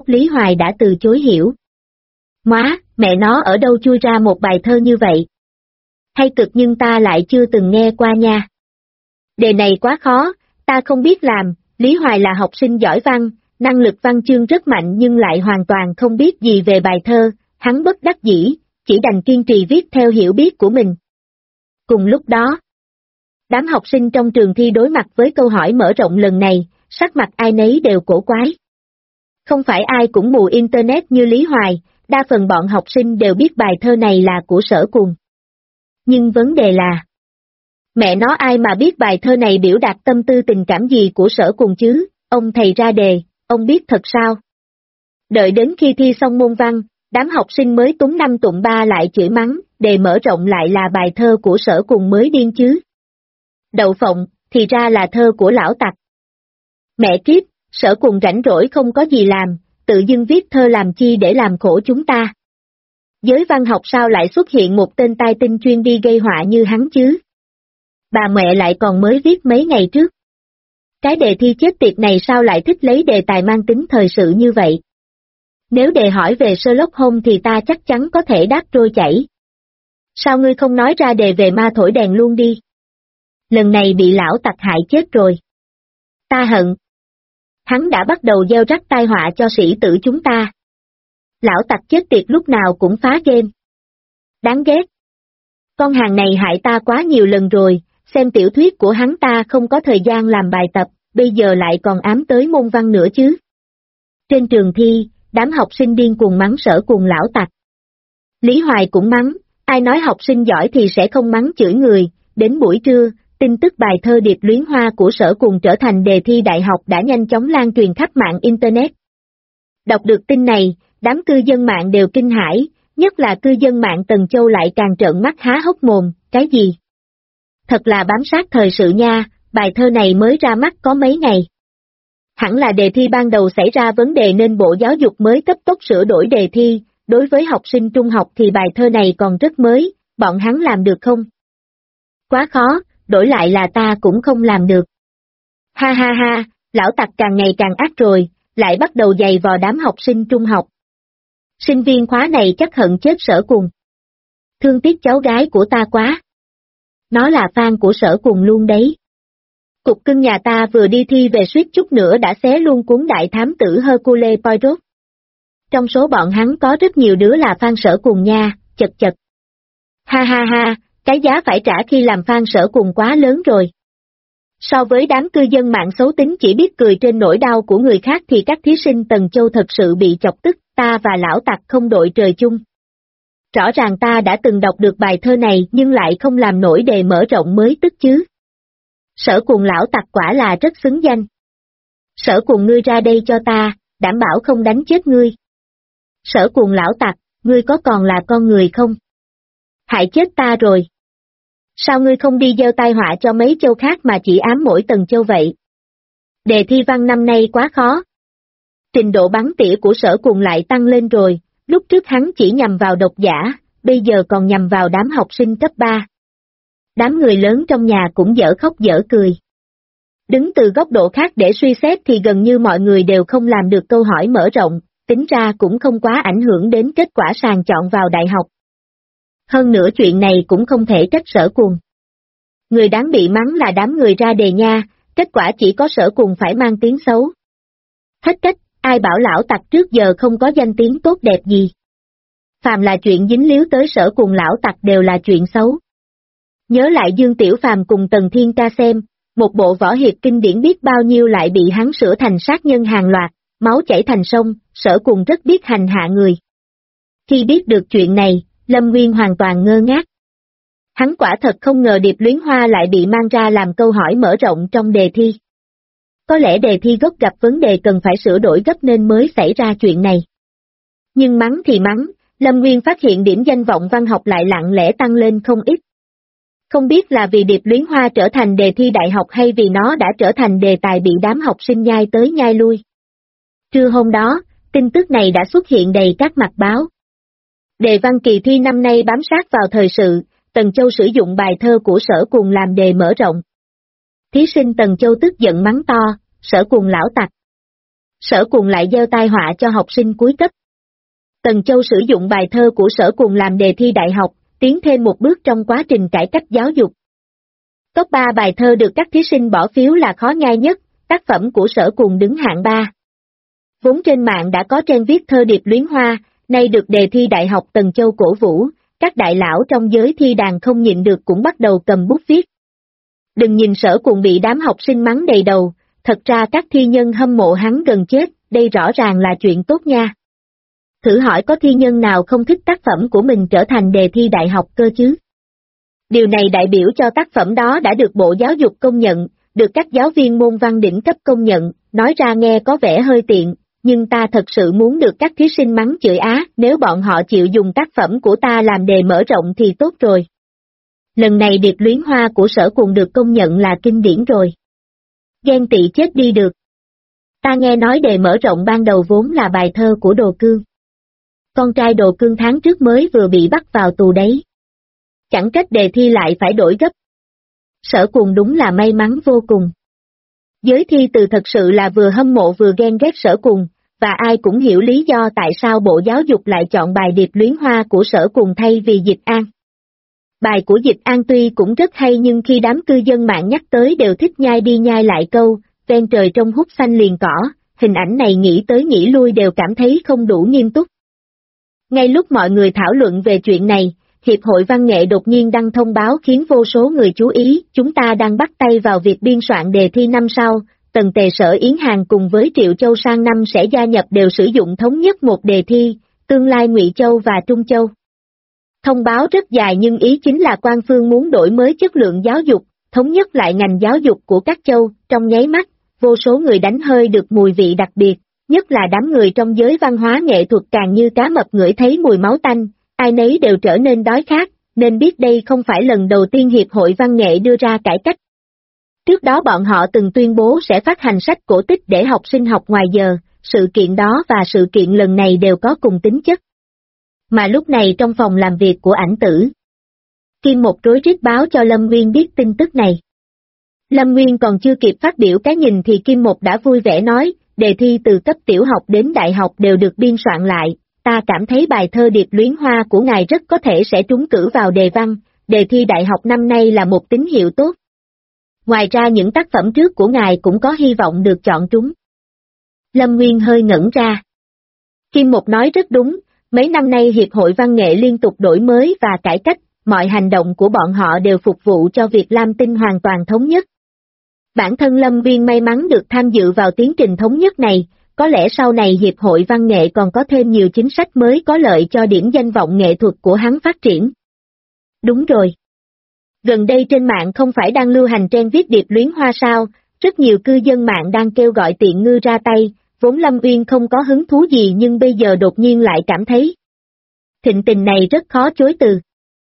Lý Hoài đã từ chối hiểu. Móa, mẹ nó ở đâu chui ra một bài thơ như vậy? Hay cực nhưng ta lại chưa từng nghe qua nha. Đề này quá khó, ta không biết làm, Lý Hoài là học sinh giỏi văn, năng lực văn chương rất mạnh nhưng lại hoàn toàn không biết gì về bài thơ, hắn bất đắc dĩ, chỉ đành kiên trì viết theo hiểu biết của mình. Cùng lúc đó, đám học sinh trong trường thi đối mặt với câu hỏi mở rộng lần này, sắc mặt ai nấy đều cổ quái. Không phải ai cũng mù Internet như Lý Hoài, đa phần bọn học sinh đều biết bài thơ này là của Sở Cùng. Nhưng vấn đề là, mẹ nó ai mà biết bài thơ này biểu đạt tâm tư tình cảm gì của Sở Cùng chứ, ông thầy ra đề, ông biết thật sao? Đợi đến khi thi xong môn văn, đám học sinh mới túm năm tụm ba lại chửi mắng, đề mở rộng lại là bài thơ của Sở Cùng mới điên chứ. Đậu phộng, thì ra là thơ của lão tặc. Mẹ kiếp, Sở Cùng rảnh rỗi không có gì làm, tự dưng viết thơ làm chi để làm khổ chúng ta. Giới văn học sao lại xuất hiện một tên tai tinh chuyên đi gây họa như hắn chứ? Bà mẹ lại còn mới viết mấy ngày trước. Cái đề thi chết tiệt này sao lại thích lấy đề tài mang tính thời sự như vậy? Nếu đề hỏi về Sherlock Holmes thì ta chắc chắn có thể đáp trôi chảy. Sao ngươi không nói ra đề về ma thổi đèn luôn đi? Lần này bị lão tặc hại chết rồi. Ta hận. Hắn đã bắt đầu gieo rắc tai họa cho sĩ tử chúng ta. Lão tặc chết tiệt lúc nào cũng phá game. Đáng ghét. Con hàng này hại ta quá nhiều lần rồi, xem tiểu thuyết của hắn ta không có thời gian làm bài tập, bây giờ lại còn ám tới môn văn nữa chứ. Trên trường thi, đám học sinh điên cuồng mắng Sở Cùng lão tặc. Lý Hoài cũng mắng, ai nói học sinh giỏi thì sẽ không mắng chửi người, đến buổi trưa, tin tức bài thơ Điệp Luyến Hoa của Sở Cùng trở thành đề thi đại học đã nhanh chóng lan truyền khắp mạng Internet. Đọc được tin này, đám cư dân mạng đều kinh hãi, nhất là cư dân mạng Tần Châu lại càng trợn mắt há hốc mồm, cái gì? Thật là bám sát thời sự nha, bài thơ này mới ra mắt có mấy ngày. Hẳn là đề thi ban đầu xảy ra vấn đề nên Bộ Giáo dục mới cấp tốc sửa đổi đề thi, đối với học sinh trung học thì bài thơ này còn rất mới, bọn hắn làm được không? Quá khó, đổi lại là ta cũng không làm được. Ha ha ha, lão tặc càng ngày càng ác rồi, lại bắt đầu giày vò đám học sinh trung học. Sinh viên khóa này chắc hận chết Sở Cùng. Thương tiếc cháu gái của ta quá. Nó là fan của Sở Cùng luôn đấy. Cục cưng nhà ta vừa đi thi về suýt chút nữa đã xé luôn cuốn đại thám tử Hercule Poirot. Trong số bọn hắn có rất nhiều đứa là fan Sở Cùng nha, chật chật. Ha ha ha, cái giá phải trả khi làm fan Sở Cùng quá lớn rồi. So với đám cư dân mạng xấu tính chỉ biết cười trên nỗi đau của người khác thì các thí sinh Tần Châu thật sự bị chọc tức, ta và lão tặc không đội trời chung. Rõ ràng ta đã từng đọc được bài thơ này nhưng lại không làm nổi đề mở rộng mới tức chứ. Sở Cùng lão tặc quả là rất xứng danh. Sở Cùng ngươi ra đây cho ta, đảm bảo không đánh chết ngươi. Sở Cùng lão tặc, ngươi có còn là con người không? Hại chết ta rồi. Sao ngươi không đi gieo tai họa cho mấy châu khác mà chỉ ám mỗi Tần Châu vậy? Đề thi văn năm nay quá khó. Trình độ bắn tỉa của Sở Cùng lại tăng lên rồi, lúc trước hắn chỉ nhằm vào độc giả, bây giờ còn nhằm vào đám học sinh cấp 3. Đám người lớn trong nhà cũng dở khóc dở cười. Đứng từ góc độ khác để suy xét thì gần như mọi người đều không làm được câu hỏi mở rộng, tính ra cũng không quá ảnh hưởng đến kết quả sàng chọn vào đại học. Hơn nữa chuyện này cũng không thể trách Sở Cùng. Người đáng bị mắng là đám người ra đề nha, kết quả chỉ có Sở Cùng phải mang tiếng xấu. Hết cách, ai bảo lão tặc trước giờ không có danh tiếng tốt đẹp gì. Phàm là chuyện dính líu tới Sở Cùng lão tặc đều là chuyện xấu. Nhớ lại Dương Tiểu Phàm cùng Tần Thiên Ca xem, một bộ võ hiệp kinh điển biết bao nhiêu lại bị hắn sửa thành sát nhân hàng loạt, máu chảy thành sông, Sở Cùng rất biết hành hạ người. Khi biết được chuyện này, Lâm Nguyên hoàn toàn ngơ ngác. Hắn quả thật không ngờ Điệp Luyến Hoa lại bị mang ra làm câu hỏi mở rộng trong đề thi. Có lẽ đề thi gốc gặp vấn đề cần phải sửa đổi gấp nên mới xảy ra chuyện này. Nhưng mắng thì mắng, Lâm Nguyên phát hiện điểm danh vọng văn học lại lặng lẽ tăng lên không ít. Không biết là vì Điệp Luyến Hoa trở thành đề thi đại học hay vì nó đã trở thành đề tài bị đám học sinh nhai tới nhai lui. Trưa hôm đó, tin tức này đã xuất hiện đầy các mặt báo. Đề văn kỳ thi năm nay bám sát vào thời sự, Tần Châu sử dụng bài thơ của Sở Cùng làm đề mở rộng. Thí sinh Tần Châu tức giận mắng to, Sở Cùng lão tặc. Sở Cuồng lại gieo tai họa cho học sinh cuối cấp. Tần Châu sử dụng bài thơ của Sở Cuồng làm đề thi đại học, tiến thêm một bước trong quá trình cải cách giáo dục. Top 3 bài thơ được các thí sinh bỏ phiếu là khó nhai nhất, tác phẩm của Sở Cuồng đứng hạng 3. Vốn trên mạng đã có trend viết thơ điệp luyến hoa, nay được đề thi đại học Tần Châu cổ vũ, các đại lão trong giới thi đàn không nhịn được cũng bắt đầu cầm bút viết. Đừng nhìn Sở Cuồng bị đám học sinh mắng đầy đầu, thật ra các thi nhân hâm mộ hắn gần chết, đây rõ ràng là chuyện tốt nha. Thử hỏi có thi nhân nào không thích tác phẩm của mình trở thành đề thi đại học cơ chứ? Điều này đại biểu cho tác phẩm đó đã được Bộ Giáo dục công nhận, được các giáo viên môn văn đỉnh cấp công nhận, nói ra nghe có vẻ hơi tiện, nhưng ta thật sự muốn được các thí sinh mắng chửi á, nếu bọn họ chịu dùng tác phẩm của ta làm đề mở rộng thì tốt rồi. Lần này điệp luyến hoa của Sở Cuồng được công nhận là kinh điển rồi. Ghen tị chết đi được. Ta nghe nói đề mở rộng ban đầu vốn là bài thơ của Đồ Cương. Con trai Đồ Cương tháng trước mới vừa bị bắt vào tù đấy. Chẳng trách đề thi lại phải đổi gấp. Sở Cuồng đúng là may mắn vô cùng. Giới thi từ thật sự là vừa hâm mộ vừa ghen ghét Sở Cuồng, và ai cũng hiểu lý do tại sao Bộ Giáo dục lại chọn bài điệp luyến hoa của Sở Cuồng thay vì Dịch An. Bài của Dịch An tuy cũng rất hay nhưng khi đám cư dân mạng nhắc tới đều thích nhai đi nhai lại câu, ven trời trong hút xanh liền cỏ, hình ảnh này nghĩ tới nghĩ lui đều cảm thấy không đủ nghiêm túc. Ngay lúc mọi người thảo luận về chuyện này, Hiệp hội Văn nghệ đột nhiên đăng thông báo khiến vô số người chú ý, chúng ta đang bắt tay vào việc biên soạn đề thi năm sau, Tần Tề Sở Yến Hàng cùng với Triệu Châu sang năm sẽ gia nhập đều sử dụng thống nhất một đề thi, tương lai Ngụy Châu và Trung Châu. Thông báo rất dài nhưng ý chính là quan phương muốn đổi mới chất lượng giáo dục, thống nhất lại ngành giáo dục của các châu, trong nháy mắt, vô số người đánh hơi được mùi vị đặc biệt, nhất là đám người trong giới văn hóa nghệ thuật càng như cá mập ngửi thấy mùi máu tanh, ai nấy đều trở nên đói khát, nên biết đây không phải lần đầu tiên Hiệp hội Văn nghệ đưa ra cải cách. Trước đó bọn họ từng tuyên bố sẽ phát hành sách cổ tích để học sinh học ngoài giờ, sự kiện đó và sự kiện lần này đều có cùng tính chất. Mà lúc này trong phòng làm việc của Ảnh Tử, Kim Một rối rít báo cho Lâm Nguyên biết tin tức này. Lâm Nguyên còn chưa kịp phát biểu cái nhìn thì Kim Một đã vui vẻ nói, đề thi từ cấp tiểu học đến đại học đều được biên soạn lại, ta cảm thấy bài thơ điệp luyến hoa của ngài rất có thể sẽ trúng cử vào đề văn, đề thi đại học năm nay là một tín hiệu tốt. Ngoài ra những tác phẩm trước của ngài cũng có hy vọng được chọn trúng. Lâm Nguyên hơi ngẩn ra. Kim Một nói rất đúng, mấy năm nay Hiệp hội Văn nghệ liên tục đổi mới và cải cách, mọi hành động của bọn họ đều phục vụ cho việc Lam Tinh hoàn toàn thống nhất. Bản thân Lâm Nguyên may mắn được tham dự vào tiến trình thống nhất này, có lẽ sau này Hiệp hội Văn nghệ còn có thêm nhiều chính sách mới có lợi cho điểm danh vọng nghệ thuật của hắn phát triển. Đúng rồi. Gần đây trên mạng không phải đang lưu hành trend viết điệp luyến hoa sao, rất nhiều cư dân mạng đang kêu gọi Tiện Ngư ra tay, vốn Lâm Uyên không có hứng thú gì nhưng bây giờ đột nhiên lại cảm thấy thịnh tình này rất khó chối từ.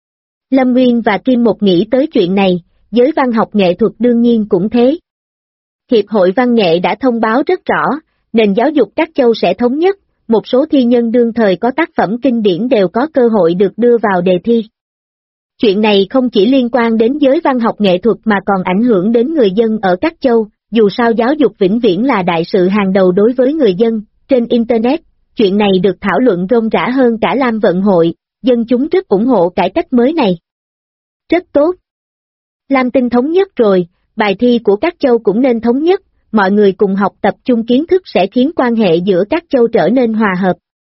Lâm Uyên và Kim Một nghĩ tới chuyện này, giới văn học nghệ thuật đương nhiên cũng thế. Hiệp hội Văn nghệ đã thông báo rất rõ, nền giáo dục các châu sẽ thống nhất, một số thi nhân đương thời có tác phẩm kinh điển đều có cơ hội được đưa vào đề thi. Chuyện này không chỉ liên quan đến giới văn học nghệ thuật mà còn ảnh hưởng đến người dân ở các châu, dù sao giáo dục vĩnh viễn là đại sự hàng đầu đối với người dân, trên Internet, chuyện này được thảo luận rôm rã hơn cả Lam Vận Hội, dân chúng rất ủng hộ cải cách mới này. Rất tốt. Lam Tinh thống nhất rồi, bài thi của các châu cũng nên thống nhất, mọi người cùng học tập chung kiến thức sẽ khiến quan hệ giữa các châu trở nên hòa hợp.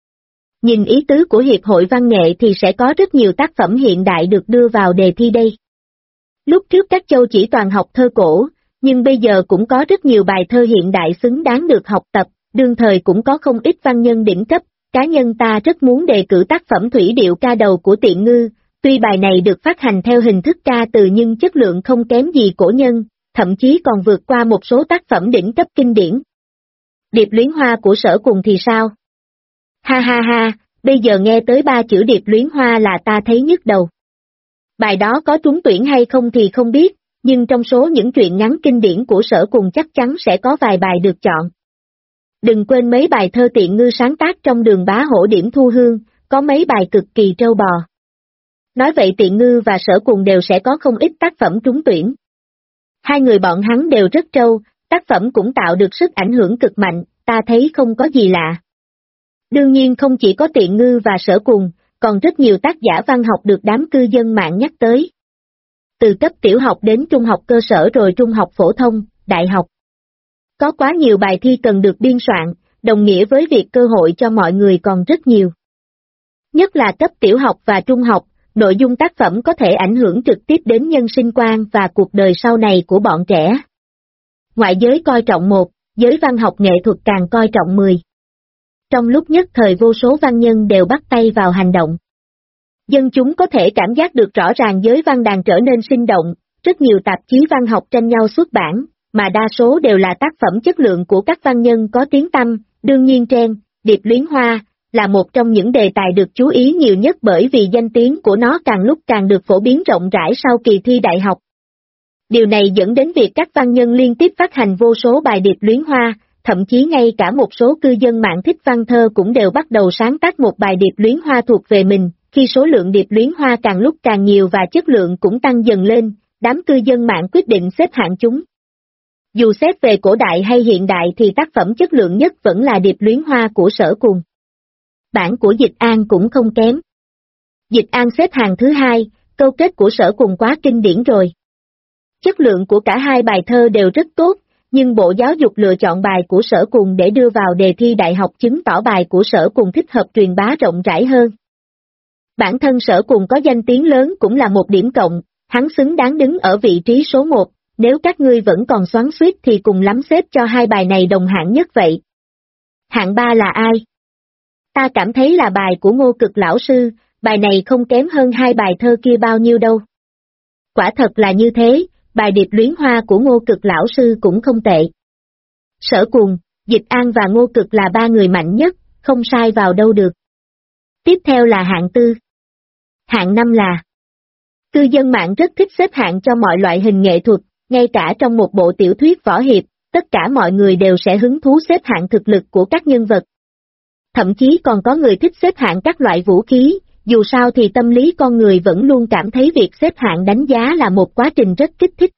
Nhìn ý tứ của Hiệp hội Văn nghệ thì sẽ có rất nhiều tác phẩm hiện đại được đưa vào đề thi đây. Lúc trước các châu chỉ toàn học thơ cổ, nhưng bây giờ cũng có rất nhiều bài thơ hiện đại xứng đáng được học tập, đương thời cũng có không ít văn nhân đỉnh cấp, cá nhân ta rất muốn đề cử tác phẩm Thủy Điệu Ca Đầu của Tiện Ngư, tuy bài này được phát hành theo hình thức ca từ nhưng chất lượng không kém gì cổ nhân, thậm chí còn vượt qua một số tác phẩm đỉnh cấp kinh điển. Điệp luyến hoa của Sở Cuồng thì sao? Ha ha ha, bây giờ nghe tới 3 chữ điệp luyến hoa là ta thấy nhức đầu. Bài đó có trúng tuyển hay không thì không biết, nhưng trong số những truyện ngắn kinh điển của Sở Cuồng chắc chắn sẽ có vài bài được chọn. Đừng quên mấy bài thơ Tiện Ngư sáng tác trong Đường Bá Hổ Điểm Thu Hương, có mấy bài cực kỳ trâu bò. Nói vậy Tiện Ngư và Sở Cuồng đều sẽ có không ít tác phẩm trúng tuyển. Hai người bọn hắn đều rất trâu, tác phẩm cũng tạo được sức ảnh hưởng cực mạnh, ta thấy không có gì lạ. Đương nhiên không chỉ có Tiện Ngư và Sở Cùng, còn rất nhiều tác giả văn học được đám cư dân mạng nhắc tới. Từ cấp tiểu học đến trung học cơ sở rồi trung học phổ thông, đại học. Có quá nhiều bài thi cần được biên soạn, đồng nghĩa với việc cơ hội cho mọi người còn rất nhiều. Nhất là cấp tiểu học và trung học, nội dung tác phẩm có thể ảnh hưởng trực tiếp đến nhân sinh quan và cuộc đời sau này của bọn trẻ. Ngoại giới coi trọng 1, giới văn học nghệ thuật càng coi trọng 10. Trong lúc nhất thời vô số văn nhân đều bắt tay vào hành động. Dân chúng có thể cảm giác được rõ ràng giới văn đàn trở nên sinh động, rất nhiều tạp chí văn học tranh nhau xuất bản, mà đa số đều là tác phẩm chất lượng của các văn nhân có tiếng tăm. Đương nhiên Điệp Luyến Hoa là một trong những đề tài được chú ý nhiều nhất bởi vì danh tiếng của nó càng lúc càng được phổ biến rộng rãi sau kỳ thi đại học. Điều này dẫn đến việc các văn nhân liên tiếp phát hành vô số bài Điệp Luyến Hoa, thậm chí ngay cả một số cư dân mạng thích văn thơ cũng đều bắt đầu sáng tác một bài Điệp Luyến Hoa thuộc về mình. Khi số lượng Điệp Luyến Hoa càng lúc càng nhiều và chất lượng cũng tăng dần lên, đám cư dân mạng quyết định xếp hạng chúng. Dù xét về cổ đại hay hiện đại thì tác phẩm chất lượng nhất vẫn là Điệp Luyến Hoa của Sở Cùng. Bản của Dịch An cũng không kém. Dịch An xếp hàng thứ 2, câu kết của Sở Cùng quá kinh điển rồi. Chất lượng của cả hai bài thơ đều rất tốt, nhưng Bộ Giáo dục lựa chọn bài của Sở Cùng để đưa vào đề thi đại học chứng tỏ bài của Sở Cùng thích hợp truyền bá rộng rãi hơn. Bản thân Sở Cùng có danh tiếng lớn cũng là một điểm cộng, hắn xứng đáng đứng ở vị trí số 1, nếu các ngươi vẫn còn xoắn xuýt thì cùng lắm xếp cho hai bài này đồng hạng nhất vậy. Hạng 3 là ai? Ta cảm thấy là bài của Ngô Cực lão sư, bài này không kém hơn hai bài thơ kia bao nhiêu đâu. Quả thật là như thế, bài Điệp Luyến Hoa của Ngô Cực lão sư cũng không tệ. Sở Cùng, Dịch An và Ngô Cực là ba người mạnh nhất, không sai vào đâu được. Tiếp theo là hạng 4. Hạng 5 là cư dân mạng rất thích xếp hạng cho mọi loại hình nghệ thuật, ngay cả trong một bộ tiểu thuyết võ hiệp, tất cả mọi người đều sẽ hứng thú xếp hạng thực lực của các nhân vật. Thậm chí còn có người thích xếp hạng các loại vũ khí, dù sao thì tâm lý con người vẫn luôn cảm thấy việc xếp hạng đánh giá là một quá trình rất kích thích.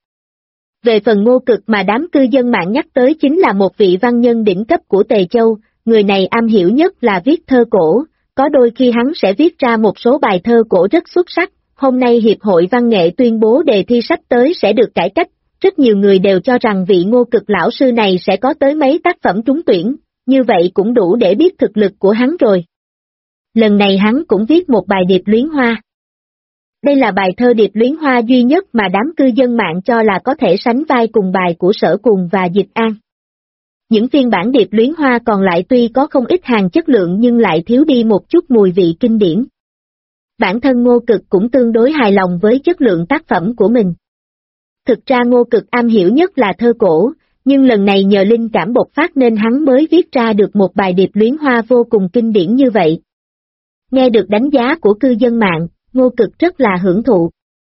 Về phần Ngô Cực mà đám cư dân mạng nhắc tới chính là một vị văn nhân đỉnh cấp của Tề Châu, người này am hiểu nhất là viết thơ cổ, có đôi khi hắn sẽ viết ra một số bài thơ cổ rất xuất sắc. Hôm nay Hiệp hội Văn nghệ tuyên bố đề thi sắp tới sẽ được cải cách, rất nhiều người đều cho rằng vị Ngô Cực lão sư này sẽ có tới mấy tác phẩm trúng tuyển, như vậy cũng đủ để biết thực lực của hắn rồi. Lần này hắn cũng viết một bài Điệp Luyến Hoa. Đây là bài thơ Điệp Luyến Hoa duy nhất mà đám cư dân mạng cho là có thể sánh vai cùng bài của Sở Cùng và Dịch An. Những phiên bản Điệp Luyến Hoa còn lại tuy có không ít hàng chất lượng nhưng lại thiếu đi một chút mùi vị kinh điển. Bản thân Ngô Cực cũng tương đối hài lòng với chất lượng tác phẩm của mình. Thực ra Ngô Cực am hiểu nhất là thơ cổ, nhưng lần này nhờ linh cảm bộc phát nên hắn mới viết ra được một bài Điệp Luyến Hoa vô cùng kinh điển như vậy. Nghe được đánh giá của cư dân mạng, Ngô Cực rất là hưởng thụ.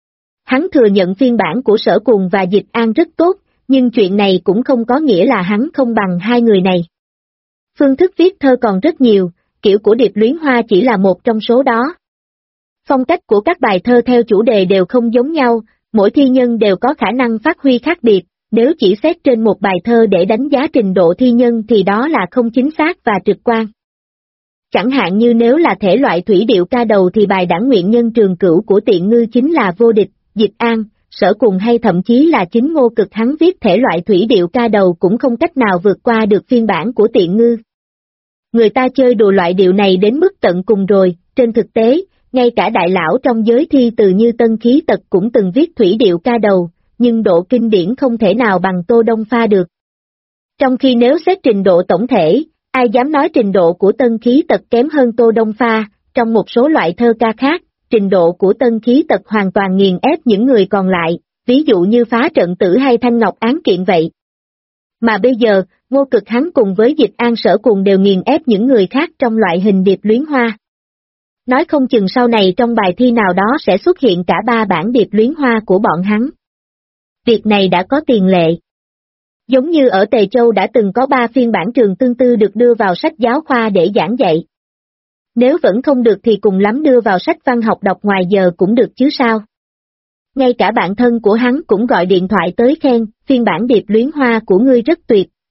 Hắn thừa nhận phiên bản của Sở Cùng và Dịch An rất tốt, nhưng chuyện này cũng không có nghĩa là hắn không bằng hai người này. Phương thức viết thơ còn rất nhiều, kiểu của Điệp Luyến Hoa chỉ là một trong số đó. Phong cách của các bài thơ theo chủ đề đều không giống nhau, mỗi thi nhân đều có khả năng phát huy khác biệt, nếu chỉ xét trên một bài thơ để đánh giá trình độ thi nhân thì đó là không chính xác và trực quan. Chẳng hạn như nếu là thể loại thủy điệu ca đầu thì bài Đảng Nguyện Nhân Trường Cửu của Tiện Ngư chính là vô địch, Dịch An, Sở Cùng hay thậm chí là chính Ngô Cực hắn viết thể loại thủy điệu ca đầu cũng không cách nào vượt qua được phiên bản của Tiện Ngư. Người ta chơi đùa loại điệu này đến mức tận cùng rồi, trên thực tế, ngay cả đại lão trong giới thi từ như Tân Khí Tật cũng từng viết thủy điệu ca đầu, nhưng độ kinh điển không thể nào bằng Tô Đông Pha được. Trong khi nếu xét trình độ tổng thể, ai dám nói trình độ của Tân Khí Tật kém hơn Tô Đông Pha, trong một số loại thơ ca khác, trình độ của Tân Khí Tật hoàn toàn nghiền ép những người còn lại, ví dụ như Phá Trận Tử hay Thanh Ngọc Án Kiện vậy. Mà bây giờ, Ngô Cực hắn cùng với Dịch An Sở Cùng đều nghiền ép những người khác trong loại hình Điệp Luyến Hoa. Nói không chừng sau này trong bài thi nào đó sẽ xuất hiện cả 3 bản Điệp Luyến Hoa của bọn hắn. Việc này đã có tiền lệ. Giống như ở Tề Châu đã từng có 3 phiên bản trường tương tư được đưa vào sách giáo khoa để giảng dạy. Nếu vẫn không được thì cùng lắm đưa vào sách văn học đọc ngoài giờ cũng được chứ sao. Ngay cả bạn thân của hắn cũng gọi điện thoại tới khen, phiên bản Điệp Luyến Hoa của ngươi rất tuyệt,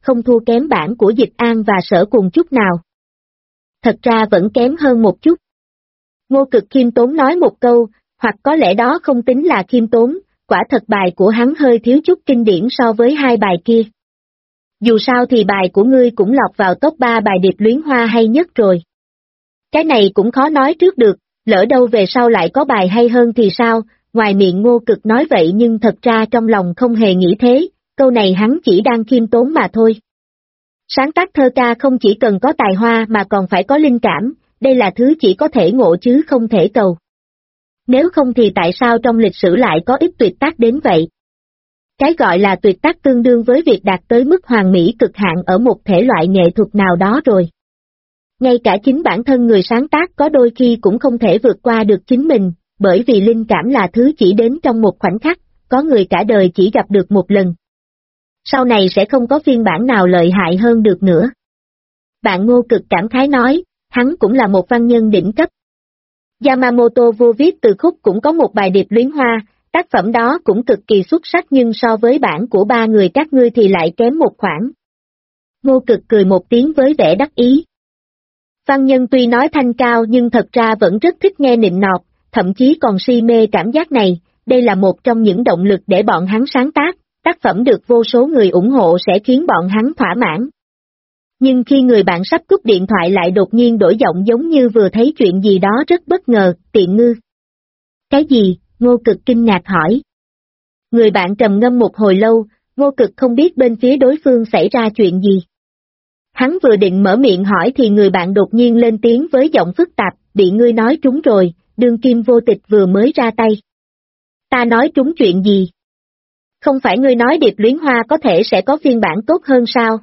không thua kém bản của Dịch An và Sở Cùng chút nào. Thật ra vẫn kém hơn một chút. Ngô Cực khiêm tốn nói một câu, hoặc có lẽ đó không tính là khiêm tốn, quả thật bài của hắn hơi thiếu chút kinh điển so với hai bài kia. Dù sao thì bài của ngươi cũng lọt vào top 3 bài điệp luyến hoa hay nhất rồi. Cái này cũng khó nói trước được, lỡ đâu về sau lại có bài hay hơn thì sao, ngoài miệng Ngô Cực nói vậy nhưng thật ra trong lòng không hề nghĩ thế, câu này hắn chỉ đang khiêm tốn mà thôi. Sáng tác thơ ca không chỉ cần có tài hoa mà còn phải có linh cảm, đây là thứ chỉ có thể ngộ chứ không thể cầu. Nếu không thì tại sao trong lịch sử lại có ít tuyệt tác đến vậy? Cái gọi là tuyệt tác tương đương với việc đạt tới mức hoàn mỹ cực hạn ở một thể loại nghệ thuật nào đó rồi. Ngay cả chính bản thân người sáng tác có đôi khi cũng không thể vượt qua được chính mình, bởi vì linh cảm là thứ chỉ đến trong một khoảnh khắc, có người cả đời chỉ gặp được một lần. Sau này sẽ không có phiên bản nào lợi hại hơn được nữa. Bạn Ngô Cực cảm khái nói, hắn cũng là một văn nhân đỉnh cấp. Yamamoto vô viết từ khúc cũng có một bài điệp luyến hoa, tác phẩm đó cũng cực kỳ xuất sắc nhưng so với bản của ba người các ngươi thì lại kém một khoảng. Ngô Cực cười một tiếng với vẻ đắc ý. Văn nhân tuy nói thanh cao nhưng thật ra vẫn rất thích nghe nịnh nọt, thậm chí còn si mê cảm giác này, đây là một trong những động lực để bọn hắn sáng tác phẩm được vô số người ủng hộ sẽ khiến bọn hắn thỏa mãn. Nhưng khi người bạn sắp cúp điện thoại lại đột nhiên đổi giọng giống như vừa thấy chuyện gì đó rất bất ngờ, tiện ngư. Cái gì? Ngô Cực kinh ngạc hỏi. Người bạn trầm ngâm một hồi lâu, Ngô Cực không biết bên phía đối phương xảy ra chuyện gì. Hắn vừa định mở miệng hỏi thì người bạn đột nhiên lên tiếng với giọng phức tạp, bị ngươi nói trúng rồi, đương kim vô tịch vừa mới ra tay. Ta nói trúng chuyện gì? Không phải ngươi nói điệp luyến hoa có thể sẽ có phiên bản tốt hơn sao?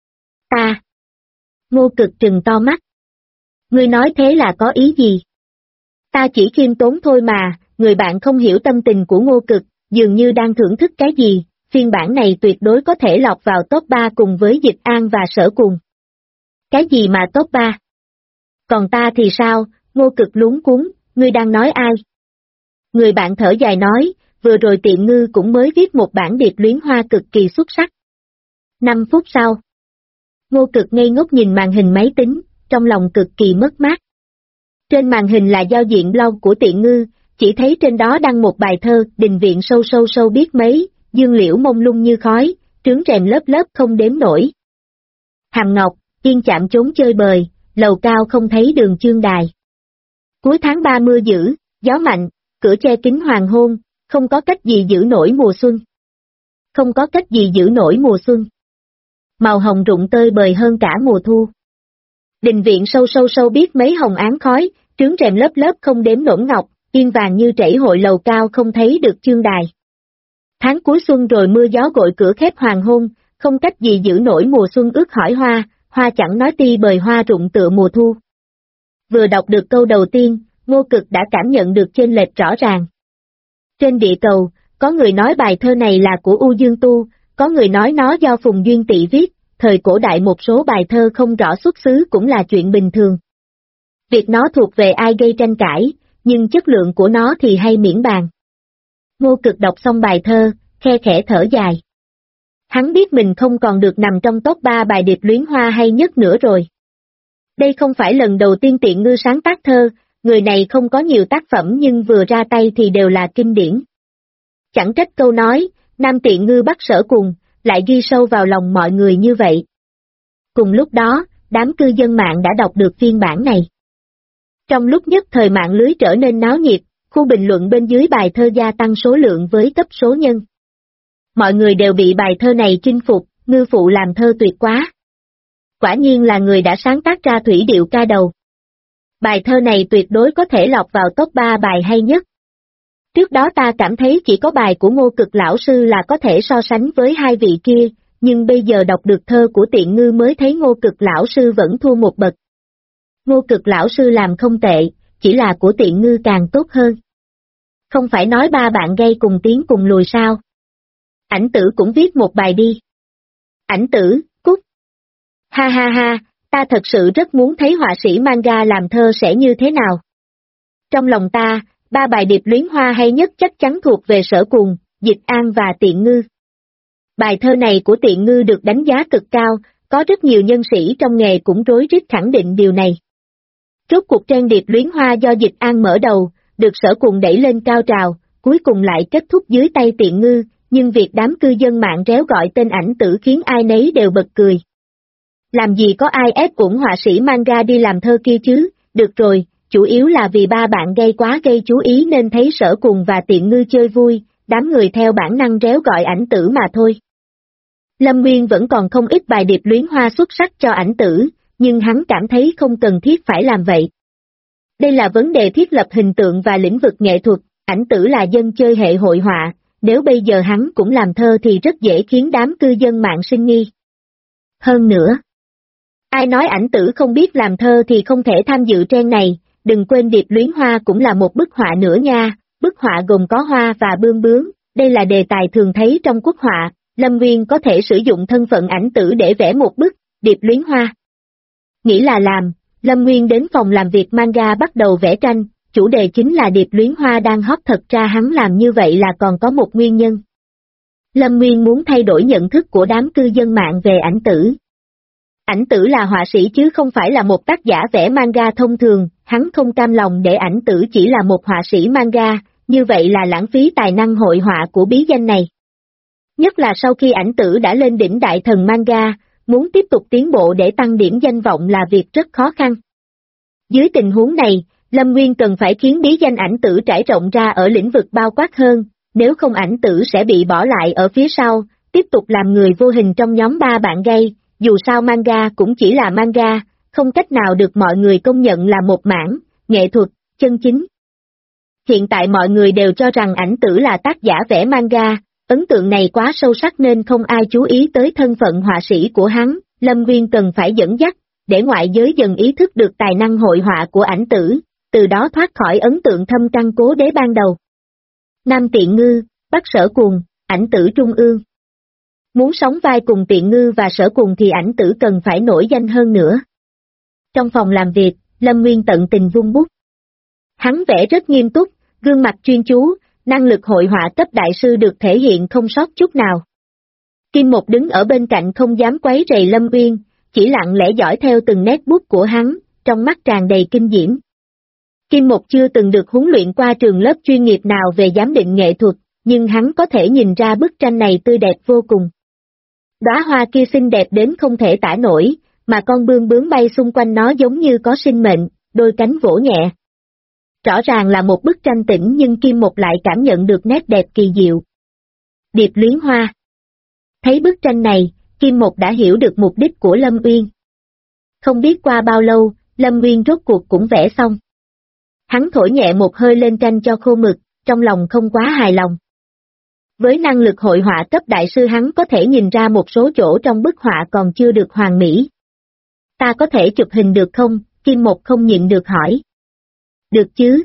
Ta. Ngô Cực trừng to mắt. Ngươi nói thế là có ý gì? Ta chỉ khiêm tốn thôi mà, người bạn không hiểu tâm tình của Ngô Cực, dường như đang thưởng thức cái gì, phiên bản này tuyệt đối có thể lọt vào top 3 cùng với Dịch An và Sở Cùng. Cái gì mà top 3? Còn ta thì sao? Ngô Cực luống cuống, ngươi đang nói ai? Người bạn thở dài nói, vừa rồi tiện ngư cũng mới viết một bản điệp luyến hoa cực kỳ xuất sắc. 5 phút sau. Ngô Cực ngây ngốc nhìn màn hình máy tính, trong lòng cực kỳ mất mát. Trên màn hình là giao diện blog của tiện ngư, chỉ thấy trên đó đăng một bài thơ, đình viện sâu sâu sâu biết mấy, dương liễu mông lung như khói, trướng rèm lớp lớp không đếm nổi. Hàm Ngọc, yên chạm trốn chơi bời, lầu cao không thấy đường chương đài. Cuối tháng 3 mưa dữ, gió mạnh, cửa che kín hoàng hôn, không có cách gì giữ nổi mùa xuân. Không có cách gì giữ nổi mùa xuân. Màu hồng rụng tơi bời hơn cả mùa thu. Đình viện sâu sâu sâu biết mấy hồng áng khói, trướng rèm lớp lớp không đếm nổi ngọc, yên vàng như trẩy hội lầu cao không thấy được chương đài. Tháng cuối xuân rồi mưa gió gội cửa khép hoàng hôn, không cách gì giữ nổi mùa xuân ước hỏi hoa, hoa chẳng nói ti bời hoa rụng tựa mùa thu. Vừa đọc được câu đầu tiên, Ngô Cực đã cảm nhận được chênh lệch rõ ràng. Trên địa cầu, có người nói bài thơ này là của U Dương Tu, có người nói nó do Phùng Duyên Tị viết, thời cổ đại một số bài thơ không rõ xuất xứ cũng là chuyện bình thường. Việc nó thuộc về ai gây tranh cãi, nhưng chất lượng của nó thì hay miễn bàn. Ngô Cực đọc xong bài thơ, khe khẽ thở dài. Hắn biết mình không còn được nằm trong top 3 bài điệp luyến hoa hay nhất nữa rồi. Đây không phải lần đầu tiên tiện ngư sáng tác thơ, người này không có nhiều tác phẩm nhưng vừa ra tay thì đều là kinh điển. Chẳng trách câu nói, nam tiện ngư bắt Sở Cùng, lại ghi sâu vào lòng mọi người như vậy. Cùng lúc đó, đám cư dân mạng đã đọc được phiên bản này. Trong lúc nhất thời mạng lưới trở nên náo nhiệt, khu bình luận bên dưới bài thơ gia tăng số lượng với cấp số nhân. Mọi người đều bị bài thơ này chinh phục, ngư phụ làm thơ tuyệt quá. Quả nhiên là người đã sáng tác ra thủy điệu ca đầu. Bài thơ này tuyệt đối có thể lọt vào top 3 bài hay nhất. Trước đó ta cảm thấy chỉ có bài của Ngô Cực lão sư là có thể so sánh với hai vị kia, nhưng bây giờ đọc được thơ của tiện ngư mới thấy Ngô Cực lão sư vẫn thua một bậc. Ngô Cực lão sư làm không tệ, chỉ là của tiện ngư càng tốt hơn. Không phải nói ba bạn gây cùng tiến cùng lùi sao? Ảnh Tử cũng viết một bài đi. Ảnh Tử, cút. Ha ha ha, ta thật sự rất muốn thấy họa sĩ manga làm thơ sẽ như thế nào. Trong lòng ta, 3 bài điệp luyến hoa hay nhất chắc chắn thuộc về Sở Cùng, Dịch An và tiện ngư. Bài thơ này của Tiện Ngư được đánh giá cực cao, có rất nhiều nhân sĩ trong nghề cũng rối rít khẳng định điều này. Rốt cuộc trang điệp luyến hoa do Dịch An mở đầu, được Sở Cùng đẩy lên cao trào, cuối cùng lại kết thúc dưới tay Tiện Ngư, nhưng việc đám cư dân mạng réo gọi tên ảnh tử khiến ai nấy đều bật cười. Làm gì có ai ép uổng họa sĩ manga đi làm thơ kia chứ, được rồi, chủ yếu là vì ba bạn gây quá gây chú ý nên thấy Sở Cùng và Tiện Ngư chơi vui, đám người theo bản năng réo gọi ảnh tử mà thôi. Lâm Nguyên vẫn còn không ít bài điệp luyến hoa xuất sắc cho ảnh tử, nhưng hắn cảm thấy không cần thiết phải làm vậy. Đây là vấn đề thiết lập hình tượng và lĩnh vực nghệ thuật, ảnh tử là dân chơi hệ hội họa, nếu bây giờ hắn cũng làm thơ thì rất dễ khiến đám cư dân mạng sinh nghi. Hơn nữa, ai nói ảnh tử không biết làm thơ thì không thể tham dự trend này, đừng quên điệp luyến hoa cũng là một bức họa nữa nha, bức họa gồm có hoa và bươm bướm, đây là đề tài thường thấy trong quốc họa, Lâm Nguyên có thể sử dụng thân phận ảnh tử để vẽ một bức, điệp luyến hoa. Nghĩ là làm, Lâm Nguyên đến phòng làm việc manga bắt đầu vẽ tranh, chủ đề chính là điệp luyến hoa đang hot, thật ra hắn làm như vậy là còn có một nguyên nhân. Lâm Nguyên muốn thay đổi nhận thức của đám cư dân mạng về ảnh tử. Ảnh tử là họa sĩ chứ không phải là một tác giả vẽ manga thông thường, hắn không cam lòng để ảnh tử chỉ là một họa sĩ manga, như vậy là lãng phí tài năng hội họa của bí danh này. Nhất là sau khi ảnh tử đã lên đỉnh đại thần manga, muốn tiếp tục tiến bộ để tăng điểm danh vọng là việc rất khó khăn. Dưới tình huống này, Lâm Nguyên cần phải khiến bí danh ảnh tử trải rộng ra ở lĩnh vực bao quát hơn, nếu không ảnh tử sẽ bị bỏ lại ở phía sau, tiếp tục làm người vô hình trong nhóm ba bạn gay, dù sao manga cũng chỉ là manga, không cách nào được mọi người công nhận là một mảng, nghệ thuật, chân chính. Hiện tại mọi người đều cho rằng ảnh tử là tác giả vẽ manga, ấn tượng này quá sâu sắc nên không ai chú ý tới thân phận họa sĩ của hắn, Lâm Nguyên cần phải dẫn dắt, để ngoại giới dần ý thức được tài năng hội họa của ảnh tử, từ đó thoát khỏi ấn tượng thâm căn cố đế ban đầu. Nam Tiện Ngư, Bắc Sở Cùng, ảnh tử trung ương. Muốn sóng vai cùng Tiện Ngư và Sở Cùng thì ảnh tử cần phải nổi danh hơn nữa. Trong phòng làm việc, Lâm Nguyên tận tình vung bút. Hắn vẽ rất nghiêm túc, gương mặt chuyên chú, năng lực hội họa cấp đại sư được thể hiện không sót chút nào. Kim Một đứng ở bên cạnh không dám quấy rầy Lâm Nguyên, chỉ lặng lẽ dõi theo từng nét bút của hắn, trong mắt tràn đầy kinh diễm. Kim Một chưa từng được huấn luyện qua trường lớp chuyên nghiệp nào về giám định nghệ thuật, nhưng hắn có thể nhìn ra bức tranh này tươi đẹp vô cùng. Đóa hoa kia xinh đẹp đến không thể tả nổi, mà con bươm bướm bay xung quanh nó giống như có sinh mệnh, đôi cánh vỗ nhẹ. Rõ ràng là một bức tranh tĩnh nhưng Kim Một lại cảm nhận được nét đẹp kỳ diệu. Điệp luyến hoa. Thấy bức tranh này, Kim Một đã hiểu được mục đích của Lâm Uyên. Không biết qua bao lâu, Lâm Uyên rốt cuộc cũng vẽ xong. Hắn thổi nhẹ một hơi lên tranh cho khô mực, trong lòng không quá hài lòng. Với năng lực hội họa cấp đại sư hắn có thể nhìn ra một số chỗ trong bức họa còn chưa được hoàn mỹ. Ta có thể chụp hình được không? Kim Một không nhịn được hỏi. Được chứ?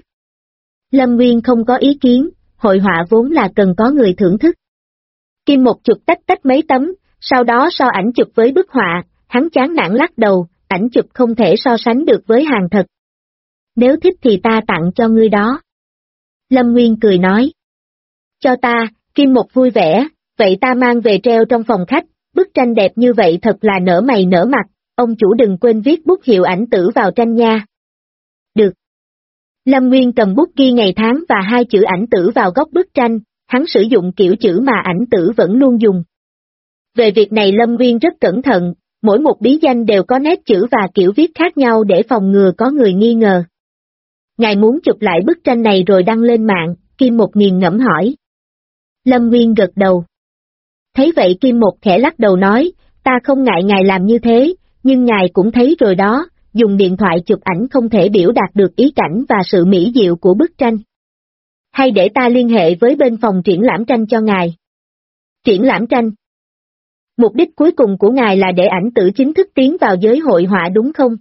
Lâm Nguyên không có ý kiến, hội họa vốn là cần có người thưởng thức. Kim Một chụp tách mấy tấm, sau đó so ảnh chụp với bức họa, hắn chán nản lắc đầu, ảnh chụp không thể so sánh được với hàng thật. Nếu thích thì ta tặng cho ngươi đó. Lâm Nguyên cười nói. Cho ta, Kim Một vui vẻ, vậy ta mang về treo trong phòng khách, bức tranh đẹp như vậy thật là nở mày nở mặt, ông chủ đừng quên viết bút hiệu ảnh tử vào tranh nha. Được. Lâm Nguyên cầm bút ghi ngày tháng và hai chữ ảnh tử vào góc bức tranh, hắn sử dụng kiểu chữ mà ảnh tử vẫn luôn dùng. Về việc này Lâm Nguyên rất cẩn thận, mỗi một bí danh đều có nét chữ và kiểu viết khác nhau để phòng ngừa có người nghi ngờ. Ngài muốn chụp lại bức tranh này rồi đăng lên mạng, Kim Một nghiền ngẫm hỏi. Lâm Nguyên gật đầu. Thấy vậy Kim Một khẽ lắc đầu nói, ta không ngại ngài làm như thế, nhưng ngài cũng thấy rồi đó, dùng điện thoại chụp ảnh không thể biểu đạt được ý cảnh và sự mỹ diệu của bức tranh. Hay để ta liên hệ với bên phòng triển lãm tranh cho ngài. Triển lãm tranh. Mục đích cuối cùng của ngài là để ảnh tử chính thức tiến vào giới hội họa đúng không?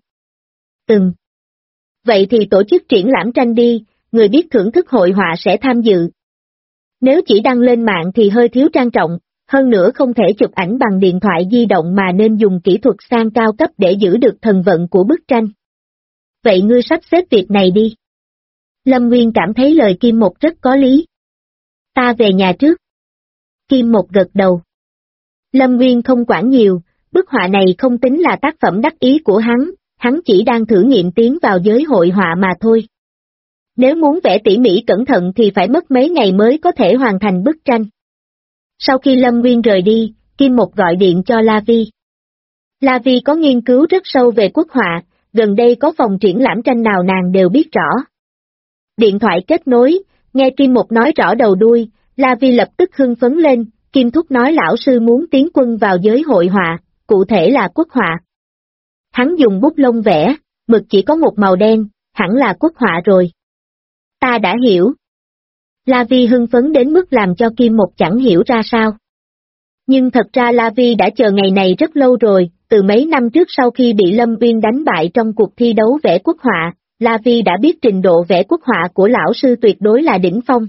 Vậy thì tổ chức triển lãm tranh đi, người biết thưởng thức hội họa sẽ tham dự. Nếu chỉ đăng lên mạng thì hơi thiếu trang trọng, hơn nữa không thể chụp ảnh bằng điện thoại di động mà nên dùng kỹ thuật sang cao cấp để giữ được thần vận của bức tranh. Vậy ngươi sắp xếp việc này đi. Lâm Nguyên cảm thấy lời Kim Một rất có lý. Ta về nhà trước. Kim Một gật đầu. Lâm Nguyên không quản nhiều, bức họa này không tính là tác phẩm đắc ý của hắn chỉ đang thử nghiệm tiến vào giới hội họa mà thôi. Nếu muốn vẽ tỉ mỉ cẩn thận thì phải mất mấy ngày mới có thể hoàn thành bức tranh. Sau khi Lâm Nguyên rời đi, Kim Một gọi điện cho La Vi. La Vi có nghiên cứu rất sâu về quốc họa, gần đây có phòng triển lãm tranh nào nàng đều biết rõ. Điện thoại kết nối, nghe Kim Một nói rõ đầu đuôi, La Vi lập tức hưng phấn lên, Kim Thúc nói lão sư muốn tiến quân vào giới hội họa, cụ thể là quốc họa. Hắn dùng bút lông vẽ, mực chỉ có một màu đen, hẳn là quốc họa rồi. Ta đã hiểu. La Vi hưng phấn đến mức làm cho Kim Một chẳng hiểu ra sao. Nhưng thật ra La Vi đã chờ ngày này rất lâu rồi, từ mấy năm trước sau khi bị Lâm Uyên đánh bại trong cuộc thi đấu vẽ quốc họa, La Vi đã biết trình độ vẽ quốc họa của lão sư tuyệt đối là đỉnh phong.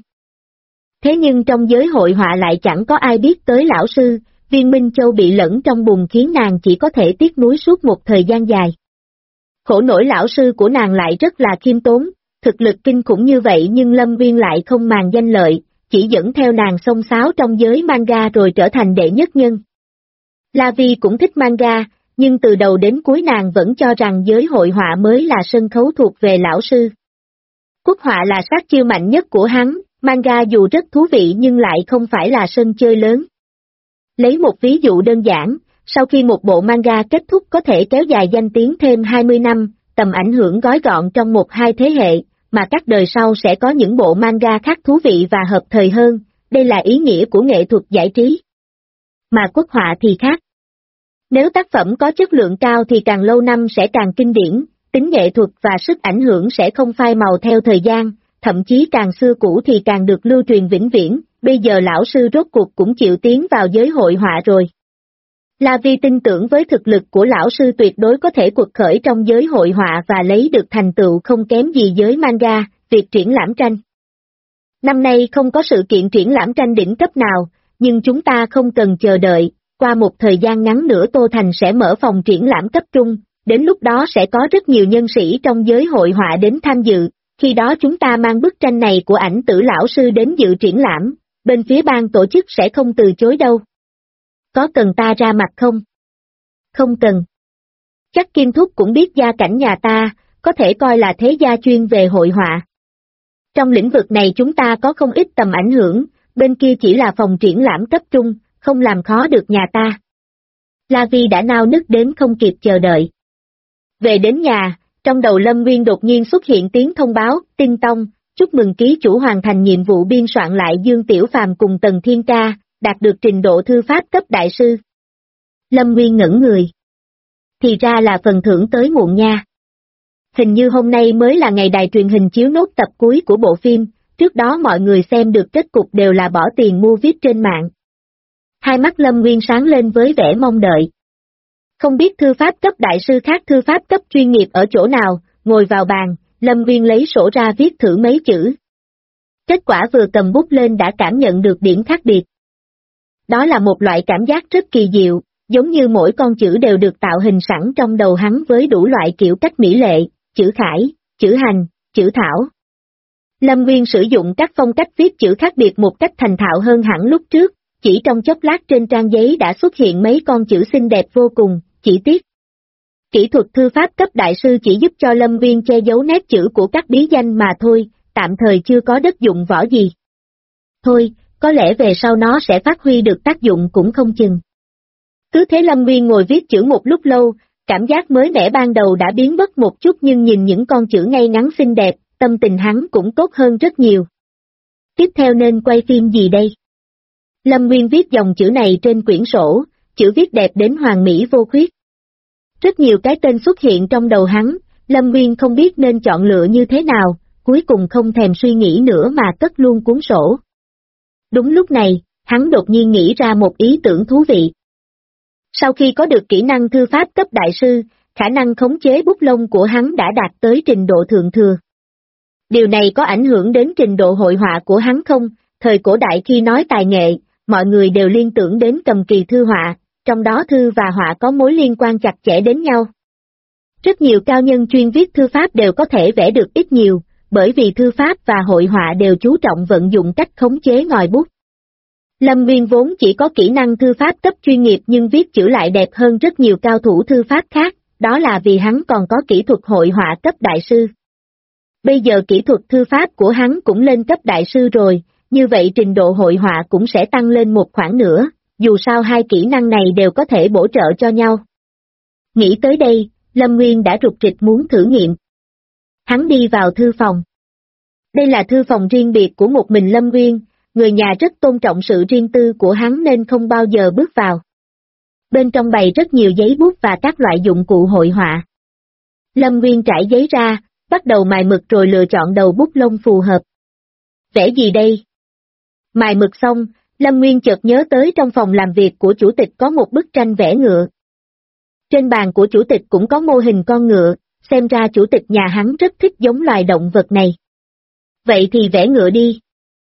Thế nhưng trong giới hội họa lại chẳng có ai biết tới lão sư, Viên Minh Châu bị lẫn trong bùn khiến nàng chỉ có thể tiếc nuối suốt một thời gian dài. Khổ nổi lão sư của nàng lại rất là khiêm tốn, thực lực kinh khủng như vậy nhưng Lâm Uyên lại không màng danh lợi, chỉ dẫn theo nàng xông xáo trong giới manga rồi trở thành đệ nhất nhân. La Vi cũng thích manga, nhưng từ đầu đến cuối nàng vẫn cho rằng giới hội họa mới là sân khấu thuộc về lão sư. Quốc họa là sát chiêu mạnh nhất của hắn, manga dù rất thú vị nhưng lại không phải là sân chơi lớn. Lấy một ví dụ đơn giản, sau khi một bộ manga kết thúc có thể kéo dài danh tiếng thêm 20 năm, tầm ảnh hưởng gói gọn trong 1-2 thế hệ, mà các đời sau sẽ có những bộ manga khác thú vị và hợp thời hơn, đây là ý nghĩa của nghệ thuật giải trí. Mà quốc họa thì khác. Nếu tác phẩm có chất lượng cao thì càng lâu năm sẽ càng kinh điển, tính nghệ thuật và sức ảnh hưởng sẽ không phai màu theo thời gian, thậm chí càng xưa cũ thì càng được lưu truyền vĩnh viễn, bây giờ lão sư rốt cuộc cũng chịu tiến vào giới hội họa rồi. La Vi tin tưởng với thực lực của lão sư tuyệt đối có thể quật khởi trong giới hội họa và lấy được thành tựu không kém gì giới manga, việc triển lãm tranh. Năm nay không có sự kiện triển lãm tranh đỉnh cấp nào, nhưng chúng ta không cần chờ đợi, qua một thời gian ngắn nữa Tô Thành sẽ mở phòng triển lãm cấp trung, đến lúc đó sẽ có rất nhiều nhân sĩ trong giới hội họa đến tham dự, khi đó chúng ta mang bức tranh này của ảnh tử lão sư đến dự triển lãm, bên phía ban tổ chức sẽ không từ chối đâu. Có cần ta ra mặt không? Không cần. Chắc Kim Thúc cũng biết gia cảnh nhà ta, có thể coi là thế gia chuyên về hội họa. Trong lĩnh vực này chúng ta có không ít tầm ảnh hưởng, bên kia chỉ là phòng triển lãm cấp trung, không làm khó được nhà ta. La Vi đã nao nức đến không kịp chờ đợi. Về đến nhà, trong đầu Lâm Nguyên đột nhiên xuất hiện tiếng thông báo, Tinh Tông, chúc mừng ký chủ hoàn thành nhiệm vụ biên soạn lại Dương Tiểu Phàm cùng Tần Thiên Ca, đạt được trình độ thư pháp cấp đại sư. Lâm Nguyên ngẩn người. Thì ra là phần thưởng tới muộn nha. Hình như hôm nay mới là ngày đài truyền hình chiếu nốt tập cuối của bộ phim, trước đó mọi người xem được kết cục đều là bỏ tiền mua VIP trên mạng. Hai mắt Lâm Nguyên sáng lên với vẻ mong đợi. Không biết thư pháp cấp đại sư khác thư pháp cấp chuyên nghiệp ở chỗ nào, ngồi vào bàn, Lâm Nguyên lấy sổ ra viết thử mấy chữ. Kết quả vừa cầm bút lên đã cảm nhận được điểm khác biệt. Đó là một loại cảm giác rất kỳ diệu, giống như mỗi con chữ đều được tạo hình sẵn trong đầu hắn với đủ loại kiểu cách mỹ lệ, chữ khải, chữ hành, chữ thảo. Lâm Nguyên sử dụng các phong cách viết chữ khác biệt một cách thành thạo hơn hẳn lúc trước, chỉ trong chốc lát trên trang giấy đã xuất hiện mấy con chữ xinh đẹp vô cùng, chỉ tiếc. Kỹ thuật thư pháp cấp đại sư chỉ giúp cho Lâm Nguyên che giấu nét chữ của các bí danh mà thôi, tạm thời chưa có đất dụng võ gì. Thôi, có lẽ về sau nó sẽ phát huy được tác dụng cũng không chừng. Cứ thế Lâm Nguyên ngồi viết chữ một lúc lâu, cảm giác mới mẻ ban đầu đã biến mất một chút nhưng nhìn những con chữ ngay ngắn xinh đẹp, tâm tình hắn cũng tốt hơn rất nhiều. Tiếp theo nên quay phim gì đây? Lâm Nguyên viết dòng chữ này trên quyển sổ, chữ viết đẹp đến hoàn mỹ vô khuyết. Rất nhiều cái tên xuất hiện trong đầu hắn, Lâm Nguyên không biết nên chọn lựa như thế nào, cuối cùng không thèm suy nghĩ nữa mà cất luôn cuốn sổ. Đúng lúc này, hắn đột nhiên nghĩ ra một ý tưởng thú vị. Sau khi có được kỹ năng thư pháp cấp đại sư, khả năng khống chế bút lông của hắn đã đạt tới trình độ thượng thừa. Điều này có ảnh hưởng đến trình độ hội họa của hắn không? Thời cổ đại khi nói tài nghệ, mọi người đều liên tưởng đến cầm kỳ thư họa, trong đó thư và họa có mối liên quan chặt chẽ đến nhau. Rất nhiều cao nhân chuyên viết thư pháp đều có thể vẽ được ít nhiều, bởi vì thư pháp và hội họa đều chú trọng vận dụng cách khống chế ngòi bút. Lâm Nguyên vốn chỉ có kỹ năng thư pháp cấp chuyên nghiệp nhưng viết chữ lại đẹp hơn rất nhiều cao thủ thư pháp khác, đó là vì hắn còn có kỹ thuật hội họa cấp đại sư. Bây giờ kỹ thuật thư pháp của hắn cũng lên cấp đại sư rồi, như vậy trình độ hội họa cũng sẽ tăng lên một khoảng nữa, dù sao hai kỹ năng này đều có thể bổ trợ cho nhau. Nghĩ tới đây, Lâm Nguyên đã rục rịch muốn thử nghiệm. Hắn đi vào thư phòng. Đây là thư phòng riêng biệt của một mình Lâm Nguyên, người nhà rất tôn trọng sự riêng tư của hắn nên không bao giờ bước vào. Bên trong bày rất nhiều giấy bút và các loại dụng cụ hội họa. Lâm Nguyên trải giấy ra, bắt đầu mài mực rồi lựa chọn đầu bút lông phù hợp. Vẽ gì đây? Mài mực xong, Lâm Nguyên chợt nhớ tới trong phòng làm việc của chủ tịch có một bức tranh vẽ ngựa. Trên bàn của chủ tịch cũng có mô hình con ngựa, xem ra chủ tịch nhà hắn rất thích giống loài động vật này. Vậy thì vẽ ngựa đi.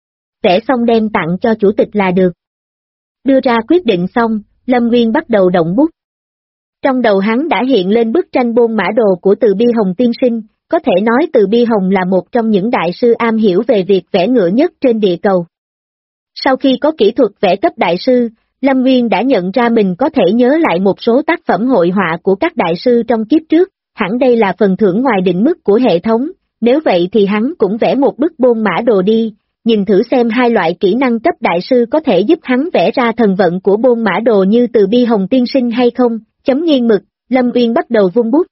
Vẽ xong đem tặng cho chủ tịch là được. Đưa ra quyết định xong, Lâm Nguyên bắt đầu động bút. Trong đầu hắn đã hiện lên bức tranh bôn mã đồ của Từ Bi Hồng tiên sinh, có thể nói Từ Bi Hồng là một trong những đại sư am hiểu về việc vẽ ngựa nhất trên địa cầu. Sau khi có kỹ thuật vẽ cấp đại sư, Lâm Nguyên đã nhận ra mình có thể nhớ lại một số tác phẩm hội họa của các đại sư trong kiếp trước, hẳn đây là phần thưởng ngoài định mức của hệ thống, nếu vậy thì hắn cũng vẽ một bức bôn mã đồ đi, nhìn thử xem hai loại kỹ năng cấp đại sư có thể giúp hắn vẽ ra thần vận của bôn mã đồ như Từ Bi Hồng tiên sinh hay không, chấm nghiêng mực, Lâm Nguyên bắt đầu vung bút.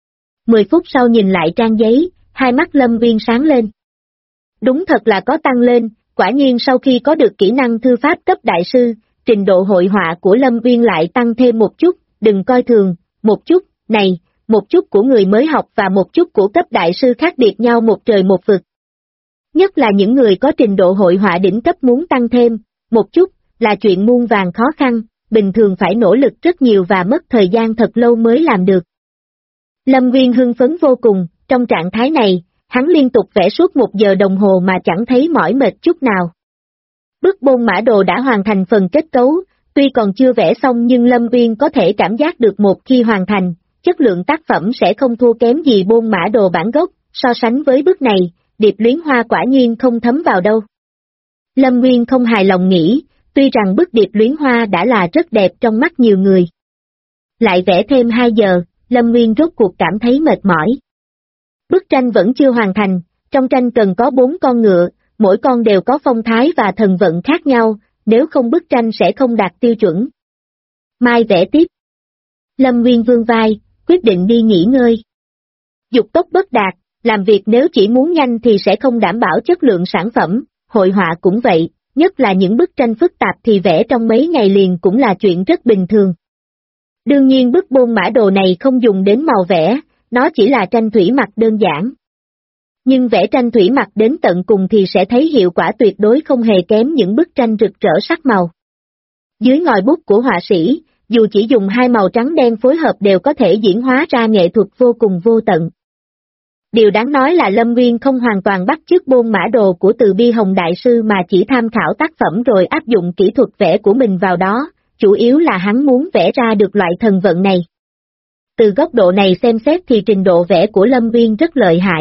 10 phút sau nhìn lại trang giấy, hai mắt Lâm Nguyên sáng lên. Đúng thật là có tăng lên, quả nhiên sau khi có được kỹ năng thư pháp cấp đại sư, trình độ hội họa của Lâm Nguyên lại tăng thêm một chút, đừng coi thường, một chút, này, một chút của người mới học và một chút của cấp đại sư khác biệt nhau một trời một vực. Nhất là những người có trình độ hội họa đỉnh cấp muốn tăng thêm, một chút, là chuyện muôn vàn khó khăn, bình thường phải nỗ lực rất nhiều và mất thời gian thật lâu mới làm được. Lâm Nguyên hưng phấn vô cùng, trong trạng thái này, hắn liên tục vẽ suốt 1 giờ đồng hồ mà chẳng thấy mỏi mệt chút nào. Bức bôn mã đồ đã hoàn thành phần kết cấu, tuy còn chưa vẽ xong nhưng Lâm Nguyên có thể cảm giác được một khi hoàn thành, chất lượng tác phẩm sẽ không thua kém gì bôn mã đồ bản gốc, so sánh với bức này, Điệp Luyến Hoa quả nhiên không thấm vào đâu. Lâm Nguyên không hài lòng nghĩ, tuy rằng bức Điệp Luyến Hoa đã là rất đẹp trong mắt nhiều người. Lại vẽ thêm 2 giờ, Lâm Nguyên rốt cuộc cảm thấy mệt mỏi. Bức tranh vẫn chưa hoàn thành, trong tranh cần có 4 con ngựa, mỗi con đều có phong thái và thần vận khác nhau, nếu không bức tranh sẽ không đạt tiêu chuẩn. Mai vẽ tiếp. Lâm Nguyên vươn vai, quyết định đi nghỉ ngơi. Dục tốc bất đạt, làm việc nếu chỉ muốn nhanh thì sẽ không đảm bảo chất lượng sản phẩm, hội họa cũng vậy, nhất là những bức tranh phức tạp thì vẽ trong mấy ngày liền cũng là chuyện rất bình thường. Đương nhiên bức bôn mã đồ này không dùng đến màu vẽ, nó chỉ là tranh thủy mặc đơn giản. Nhưng vẽ tranh thủy mặc đến tận cùng thì sẽ thấy hiệu quả tuyệt đối không hề kém những bức tranh rực rỡ sắc màu. Dưới ngòi bút của họa sĩ, dù chỉ dùng 2 màu trắng đen phối hợp đều có thể diễn hóa ra nghệ thuật vô cùng vô tận. Điều đáng nói là Lâm Nguyên không hoàn toàn bắt chước bôn mã đồ của Từ Bi Hồng Đại Sư mà chỉ tham khảo tác phẩm rồi áp dụng kỹ thuật vẽ của mình vào đó, chủ yếu là hắn muốn vẽ ra được loại thần vận này. Từ góc độ này xem xét thì trình độ vẽ của Lâm Nguyên rất lợi hại.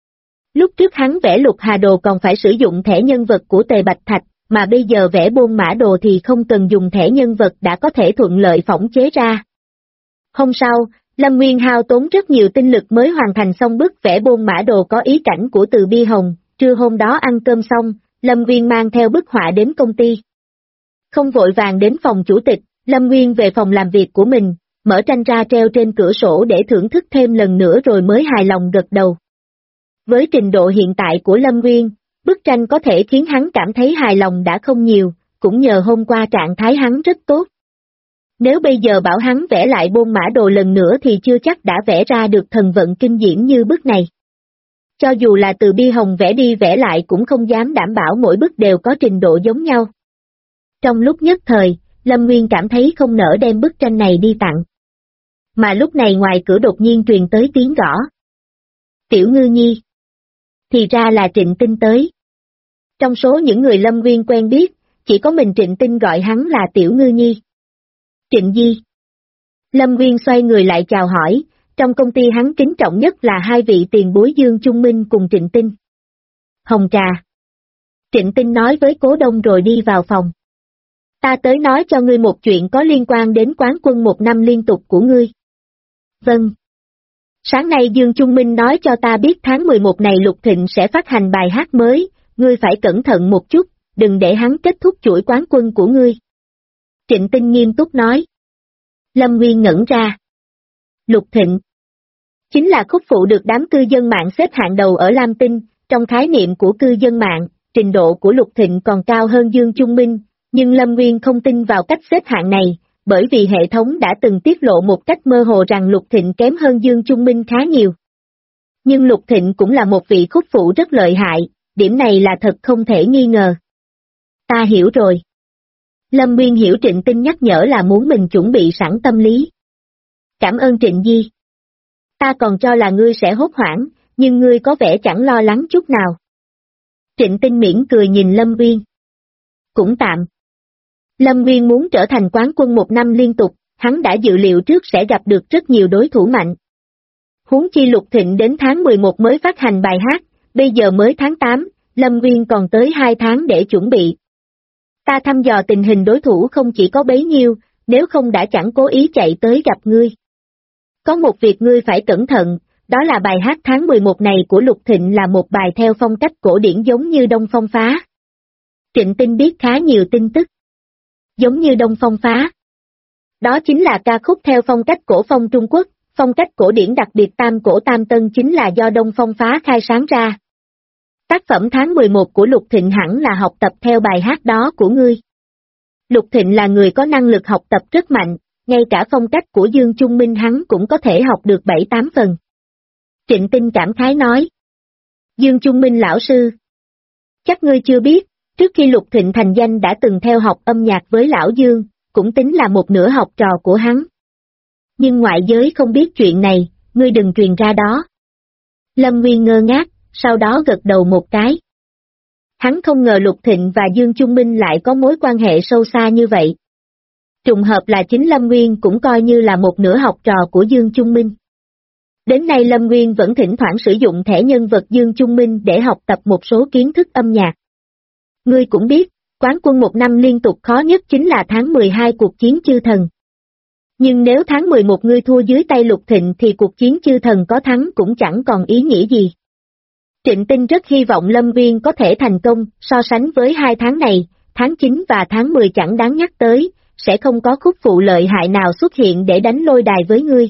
Lúc trước hắn vẽ Lục Hà Đồ còn phải sử dụng thẻ nhân vật của Tề Bạch Thạch, mà bây giờ vẽ bôn mã đồ thì không cần dùng thẻ nhân vật đã có thể thuận lợi phỏng chế ra. Hôm sau, Lâm Nguyên hao tốn rất nhiều tinh lực mới hoàn thành xong bức vẽ bôn mã đồ có ý cảnh của Từ Bi Hồng, trưa hôm đó ăn cơm xong, Lâm Nguyên mang theo bức họa đến công ty. Không vội vàng đến phòng chủ tịch, Lâm Nguyên về phòng làm việc của mình, mở tranh ra treo trên cửa sổ để thưởng thức thêm lần nữa rồi mới hài lòng gật đầu. Với trình độ hiện tại của Lâm Nguyên, bức tranh có thể khiến hắn cảm thấy hài lòng đã không nhiều, cũng nhờ hôm qua trạng thái hắn rất tốt. Nếu bây giờ bảo hắn vẽ lại bôn mã đồ lần nữa thì chưa chắc đã vẽ ra được thần vận kinh diễm như bức này. Cho dù là Từ Bi Hồng vẽ đi vẽ lại cũng không dám đảm bảo mỗi bức đều có trình độ giống nhau. Trong lúc nhất thời, Lâm Nguyên cảm thấy không nỡ đem bức tranh này đi tặng. Mà lúc này ngoài cửa đột nhiên truyền tới tiếng gõ. Tiểu Ngư Nhi. Thì ra là Trịnh Tinh tới. Trong số những người Lâm Nguyên quen biết, chỉ có mình Trịnh Tinh gọi hắn là Tiểu Ngư Nhi. Trịnh Di. Lâm Nguyên xoay người lại chào hỏi, trong công ty hắn kính trọng nhất là 2 vị tiền bối Dương Trung Minh cùng Trịnh Tinh. Hồng trà. Trịnh Tinh nói với Cố Đông rồi đi vào phòng. Ta tới nói cho ngươi một chuyện có liên quan đến quán quân 1 năm liên tục của ngươi. Vâng. Sáng nay Dương Trung Minh nói cho ta biết tháng 11 này Lục Thịnh sẽ phát hành bài hát mới, ngươi phải cẩn thận một chút, đừng để hắn kết thúc chuỗi quán quân của ngươi. Trịnh Tinh nghiêm túc nói. Lâm Nguyên ngẩn ra. Lục Thịnh chính là khúc phụ được đám cư dân mạng xếp hạng đầu ở Lam Tinh, trong khái niệm của cư dân mạng, trình độ của Lục Thịnh còn cao hơn Dương Trung Minh, nhưng Lâm Nguyên không tin vào cách xếp hạng này, bởi vì hệ thống đã từng tiết lộ một cách mơ hồ rằng Lục Thịnh kém hơn Dương Trung Minh khá nhiều. Nhưng Lục Thịnh cũng là một vị khúc phụ rất lợi hại, điểm này là thật không thể nghi ngờ. Ta hiểu rồi. Lâm Nguyên hiểu Trịnh Tinh nhắc nhở là muốn mình chuẩn bị sẵn tâm lý. Cảm ơn Trịnh Di. Ta còn cho là ngươi sẽ hốt hoảng, nhưng ngươi có vẻ chẳng lo lắng chút nào. Trịnh Tinh mỉm cười nhìn Lâm Nguyên. Cũng tạm. Lâm Nguyên muốn trở thành quán quân 1 năm liên tục, hắn đã dự liệu trước sẽ gặp được rất nhiều đối thủ mạnh. Huống chi Lục Thịnh đến tháng 11 mới phát hành bài hát, bây giờ mới tháng 8, Lâm Nguyên còn tới 2 tháng để chuẩn bị. Ta thăm dò tình hình đối thủ không chỉ có bấy nhiêu, nếu không đã chẳng cố ý chạy tới gặp ngươi. Có một việc ngươi phải cẩn thận, đó là bài hát tháng 11 này của Lục Thịnh là một bài theo phong cách cổ điển giống như Đông Phong Phá. Trịnh Tinh biết khá nhiều tin tức. Giống như Đông Phong Phá. Đó chính là ca khúc theo phong cách cổ phong Trung Quốc, phong cách cổ điển đặc biệt tam cổ tam tân chính là do Đông Phong Phá khai sáng ra. Tác phẩm tháng 11 của Lục Thịnh hẳn là học tập theo bài hát đó của ngươi. Lục Thịnh là người có năng lực học tập rất mạnh, ngay cả phong cách của Dương Trung Minh hắn cũng có thể học được 7-8 phần. Trịnh Tinh cảm khái nói. Dương Trung Minh lão sư. Chắc ngươi chưa biết, trước khi Lục Thịnh thành danh đã từng theo học âm nhạc với lão Dương, cũng tính là một nửa học trò của hắn. Nhưng ngoại giới không biết chuyện này, ngươi đừng truyền ra đó. Lâm Nguyên ngơ ngác, sau đó gật đầu một cái. Hắn không ngờ Lục Thịnh và Dương Trung Minh lại có mối quan hệ sâu xa như vậy. Trùng hợp là chính Lâm Nguyên cũng coi như là một nửa học trò của Dương Trung Minh. Đến nay Lâm Nguyên vẫn thỉnh thoảng sử dụng thẻ nhân vật Dương Trung Minh để học tập một số kiến thức âm nhạc. Ngươi cũng biết, quán quân 1 năm liên tục khó nhất chính là tháng 12 cuộc chiến chư thần. Nhưng nếu tháng 11 ngươi thua dưới tay Lục Thịnh thì cuộc chiến chư thần có thắng cũng chẳng còn ý nghĩa gì. Trịnh Tinh rất hy vọng Lâm Nguyên có thể thành công, so sánh với 2 tháng này, tháng 9 và tháng 10 chẳng đáng nhắc tới, sẽ không có khúc phụ lợi hại nào xuất hiện để đánh lôi đài với ngươi.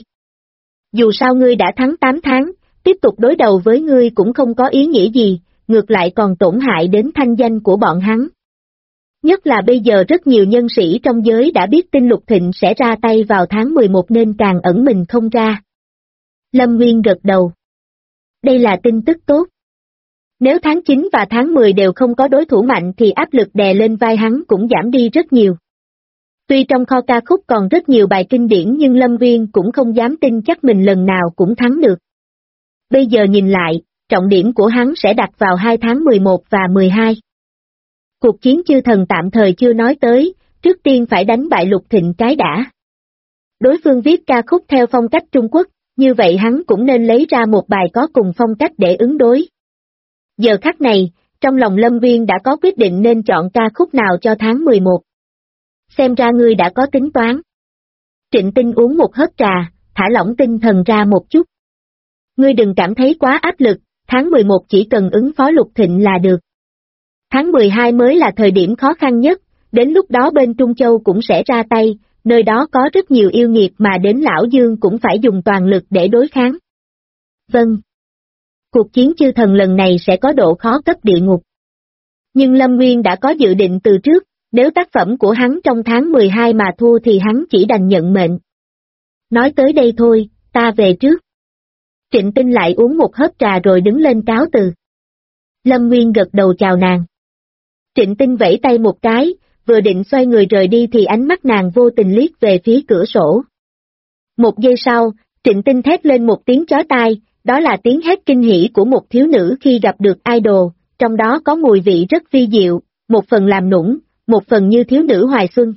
Dù sao ngươi đã thắng 8 tháng, tiếp tục đối đầu với ngươi cũng không có ý nghĩa gì, ngược lại còn tổn hại đến thanh danh của bọn hắn. Nhất là bây giờ rất nhiều nhân sĩ trong giới đã biết tin Lục Thịnh sẽ ra tay vào tháng 11 nên càng ẩn mình không ra. Lâm Nguyên gật đầu. Đây là tin tức tốt. Nếu tháng 9 và tháng 10 đều không có đối thủ mạnh thì áp lực đè lên vai hắn cũng giảm đi rất nhiều. Tuy trong kho ca khúc còn rất nhiều bài kinh điển nhưng Lâm Nguyên cũng không dám tin chắc mình lần nào cũng thắng được. Bây giờ nhìn lại, trọng điểm của hắn sẽ đặt vào 2 tháng 11 và 12. Cuộc chiến chư thần tạm thời chưa nói tới, trước tiên phải đánh bại Lục Thịnh cái đã. Đối phương viết ca khúc theo phong cách Trung Quốc, như vậy hắn cũng nên lấy ra một bài có cùng phong cách để ứng đối. Giờ khắc này, trong lòng Lâm Nguyên đã có quyết định nên chọn ca khúc nào cho tháng 11. Xem ra ngươi đã có tính toán. Trịnh Tinh uống một hớp trà, thả lỏng tinh thần ra một chút. Ngươi đừng cảm thấy quá áp lực, tháng 11 chỉ cần ứng phó Lục Thịnh là được. Tháng 12 mới là thời điểm khó khăn nhất, đến lúc đó bên Trung Châu cũng sẽ ra tay, nơi đó có rất nhiều yêu nghiệt mà đến Lão Dương cũng phải dùng toàn lực để đối kháng. Vâng. Cuộc chiến chư thần lần này sẽ có độ khó cấp địa ngục. Nhưng Lâm Nguyên đã có dự định từ trước, nếu tác phẩm của hắn trong tháng 12 mà thua thì hắn chỉ đành nhận mệnh. Nói tới đây thôi, ta về trước. Trịnh Tinh lại uống một hớp trà rồi đứng lên cáo từ. Lâm Nguyên gật đầu chào nàng. Trịnh Tinh vẫy tay một cái, vừa định xoay người rời đi thì ánh mắt nàng vô tình liếc về phía cửa sổ. Một giây sau, Trịnh Tinh thét lên một tiếng chói tai, đó là tiếng hét kinh hỉ của một thiếu nữ khi gặp được idol, trong đó có mùi vị rất vi diệu, một phần làm nũng, một phần như thiếu nữ hoài xuân.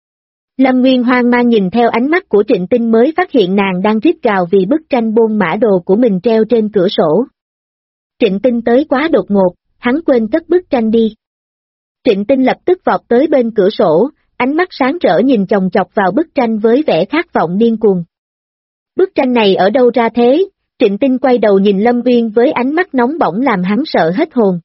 Lâm Nguyên hoang mang nhìn theo ánh mắt của Trịnh Tinh mới phát hiện nàng đang rít gào vì bức tranh bôn mã đồ của mình treo trên cửa sổ. Trịnh Tinh tới quá đột ngột, hắn quên cất bức tranh đi. Trịnh Tinh lập tức vọt tới bên cửa sổ, ánh mắt sáng rỡ nhìn chòng chọc vào bức tranh với vẻ khát vọng điên cuồng. Bức tranh này ở đâu ra thế? Trịnh Tinh quay đầu nhìn Lâm Uyên với ánh mắt nóng bỏng làm hắn sợ hết hồn.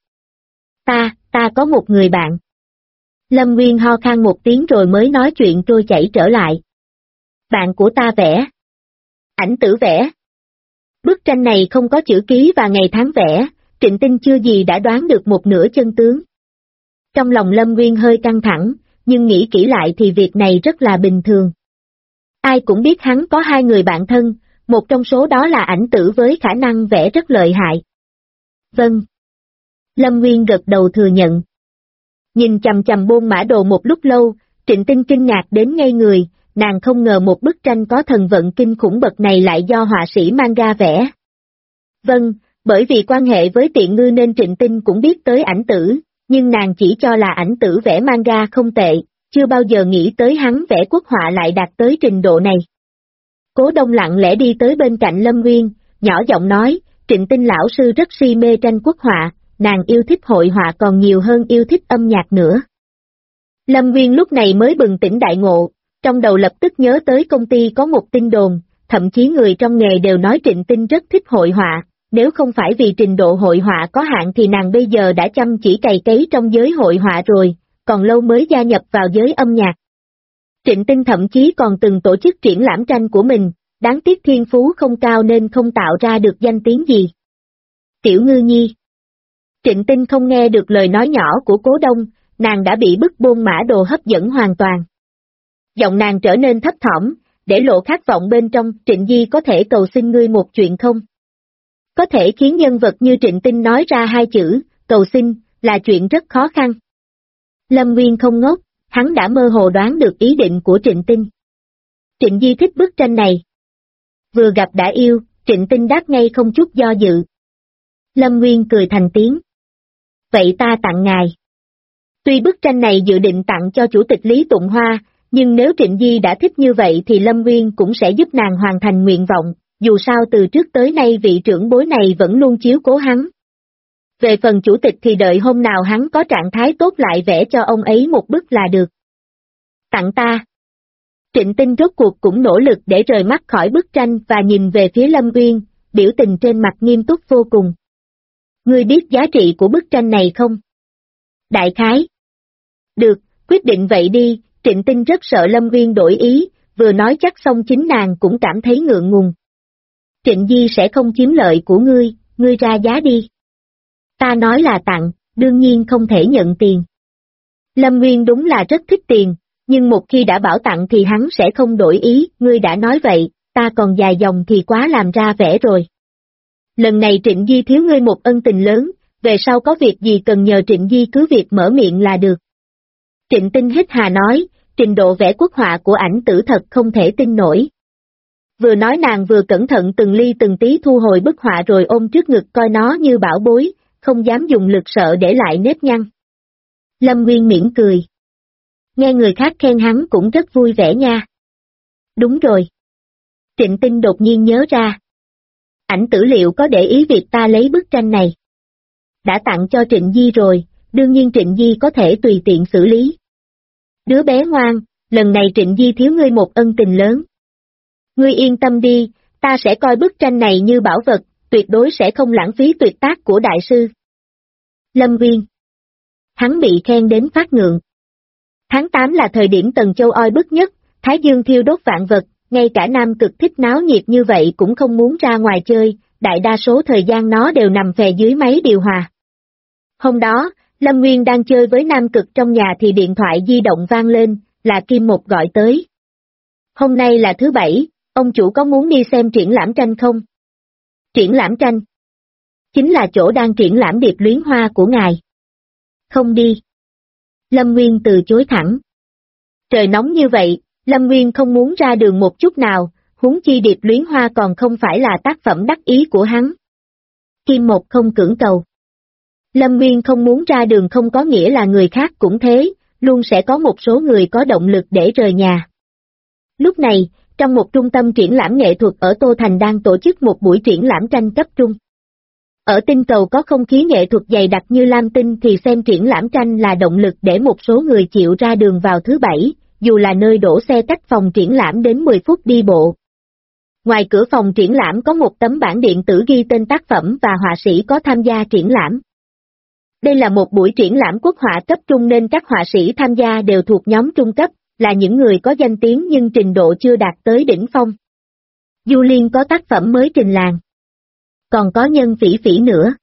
Ta có một người bạn. Lâm Uyên ho khan một tiếng rồi mới nói chuyện trôi chảy trở lại. Bạn của ta vẽ. Ảnh tử vẽ. Bức tranh này không có chữ ký và ngày tháng vẽ, Trịnh Tinh chưa gì đã đoán được một nửa chân tướng. Trong lòng Lâm Uyên hơi căng thẳng, nhưng nghĩ kỹ lại thì việc này rất là bình thường. Ai cũng biết hắn có hai người bạn thân, một trong số đó là ảnh tử với khả năng vẽ rất lợi hại. Vâng. Lâm Uyên gật đầu thừa nhận. Nhìn chằm chằm bôn mã đồ một lúc lâu, Trịnh Tinh kinh ngạc đến ngây người, nàng không ngờ một bức tranh có thần vận kinh khủng bậc này lại do họa sĩ manga vẽ. Vâng, bởi vì quan hệ với Tiện Ngư nên Trịnh Tinh cũng biết tới ảnh tử, nhưng nàng chỉ cho là ảnh tử vẽ manga không tệ, chưa bao giờ nghĩ tới hắn vẽ quốc họa lại đạt tới trình độ này. Cố Đông lặng lẽ đi tới bên cạnh Lâm Uyên, nhỏ giọng nói, Trịnh Tinh lão sư rất si mê tranh quốc họa, nàng yêu thích hội họa còn nhiều hơn yêu thích âm nhạc nữa. Lâm Uyên lúc này mới bừng tỉnh đại ngộ, trong đầu lập tức nhớ tới công ty có một tin đồn, thậm chí người trong nghề đều nói Trịnh Tinh rất thích hội họa, nếu không phải vì trình độ hội họa có hạn thì nàng bây giờ đã chăm chỉ cày cấy trong giới hội họa rồi, còn lâu mới gia nhập vào giới âm nhạc. Trịnh Tinh thậm chí còn từng tổ chức triển lãm tranh của mình, đáng tiếc thiên phú không cao nên không tạo ra được danh tiếng gì. Tiểu Ngư Nhi. Trịnh Tinh không nghe được lời nói nhỏ của Cố Đông, nàng đã bị bức bôn mã đồ hấp dẫn hoàn toàn. Giọng nàng trở nên thấp thỏm, để lộ khát vọng bên trong, Trịnh Di có thể cầu xin ngươi một chuyện không? Có thể khiến nhân vật như Trịnh Tinh nói ra hai chữ, cầu xin, là chuyện rất khó khăn. Lâm Uyên không ngốc, hắn đã mơ hồ đoán được ý định của Trịnh Tinh. Trịnh Di thích bức tranh này. Vừa gặp đã yêu, Trịnh Tinh đáp ngay không chút do dự. Lâm Uyên cười thành tiếng. Vậy ta tặng ngài. Tuy bức tranh này dự định tặng cho chủ tịch Lý Tụng Hoa, nhưng nếu Trịnh Di đã thích như vậy thì Lâm Uyên cũng sẽ giúp nàng hoàn thành nguyện vọng, dù sao từ trước tới nay vị trưởng bối này vẫn luôn chiếu cố hắn. Về phần chủ tịch thì đợi hôm nào hắn có trạng thái tốt lại vẽ cho ông ấy một bức là được. Tặng ta. Trịnh Tinh rốt cuộc cũng nỗ lực để rời mắt khỏi bức tranh và nhìn về phía Lâm Uyên, biểu tình trên mặt nghiêm túc vô cùng. Ngươi biết giá trị của bức tranh này không? Đại khái. Được, quyết định vậy đi, Trịnh Tinh rất sợ Lâm Uyên đổi ý, vừa nói chắc xong chính nàng cũng cảm thấy ngượng ngùng. Trịnh Di sẽ không chiếm lợi của ngươi ra giá đi. Ta nói là tặng, đương nhiên không thể nhận tiền. Lâm Uyên đúng là rất thích tiền, nhưng một khi đã bảo tặng thì hắn sẽ không đổi ý, ngươi đã nói vậy, ta còn dài dòng thì quá làm ra vẻ rồi. Lần này Trịnh Di thiếu ngươi một ân tình lớn, về sau có việc gì cần nhờ Trịnh Di cứ việc mở miệng là được. Trịnh Tinh hít hà nói, trình độ vẽ quốc họa của ảnh tử thật không thể tin nổi. Vừa nói nàng vừa cẩn thận từng ly từng tí thu hồi bức họa rồi ôm trước ngực coi nó như bảo bối, không dám dùng lực sợ để lại nếp nhăn. Lâm Nguyên mỉm cười. Nghe người khác khen hắn cũng rất vui vẻ nha. Đúng rồi. Trịnh Tinh đột nhiên nhớ ra. Ảnh tử liệu có để ý việc ta lấy bức tranh này. Đã tặng cho Trịnh Di rồi, đương nhiên Trịnh Di có thể tùy tiện xử lý. Đứa bé ngoan, lần này Trịnh Di thiếu ngươi một ân tình lớn. Ngươi yên tâm đi, ta sẽ coi bức tranh này như bảo vật, tuyệt đối sẽ không lãng phí tuyệt tác của đại sư. Lâm Viên. Hắn bị khen đến phát ngượng. Tháng 8 là thời điểm Tần Châu oi bức nhất, Thái Dương thiêu đốt vạn vật, ngay cả Nam Cực thích náo nhiệt như vậy cũng không muốn ra ngoài chơi, đại đa số thời gian nó đều nằm phè dưới máy điều hòa. Hôm đó, Lâm Nguyên đang chơi với Nam Cực trong nhà thì điện thoại di động vang lên, là Kim Một gọi tới. Hôm nay là thứ Bảy, ông chủ có muốn đi xem triển lãm tranh không? Triển lãm tranh? Chính là chỗ đang triển lãm điệp luyến hoa của ngài. Không đi. Lâm Nguyên từ chối thẳng. Trời nóng như vậy, Lâm Nguyên không muốn ra đường một chút nào, huống chi điệp luyến hoa còn không phải là tác phẩm đắc ý của hắn. Kim Một không cưỡng cầu. Lâm Nguyên không muốn ra đường không có nghĩa là người khác cũng thế, luôn sẽ có một số người có động lực để rời nhà. Lúc này, trong một trung tâm triển lãm nghệ thuật ở Tô Thành đang tổ chức một buổi triển lãm tranh cấp trung. Ở tinh cầu có không khí nghệ thuật dày đặc như Lam Tinh thì xem triển lãm tranh là động lực để một số người chịu ra đường vào thứ Bảy, dù là nơi đổ xe cách phòng triển lãm đến 10 phút đi bộ. Ngoài cửa phòng triển lãm có một tấm bảng điện tử ghi tên tác phẩm và họa sĩ có tham gia triển lãm. Đây là một buổi triển lãm quốc họa cấp trung nên các họa sĩ tham gia đều thuộc nhóm trung cấp, là những người có danh tiếng nhưng trình độ chưa đạt tới đỉnh phong. Du Liên có tác phẩm mới trình làng. Còn có Nhân Phỉ Phỉ nữa.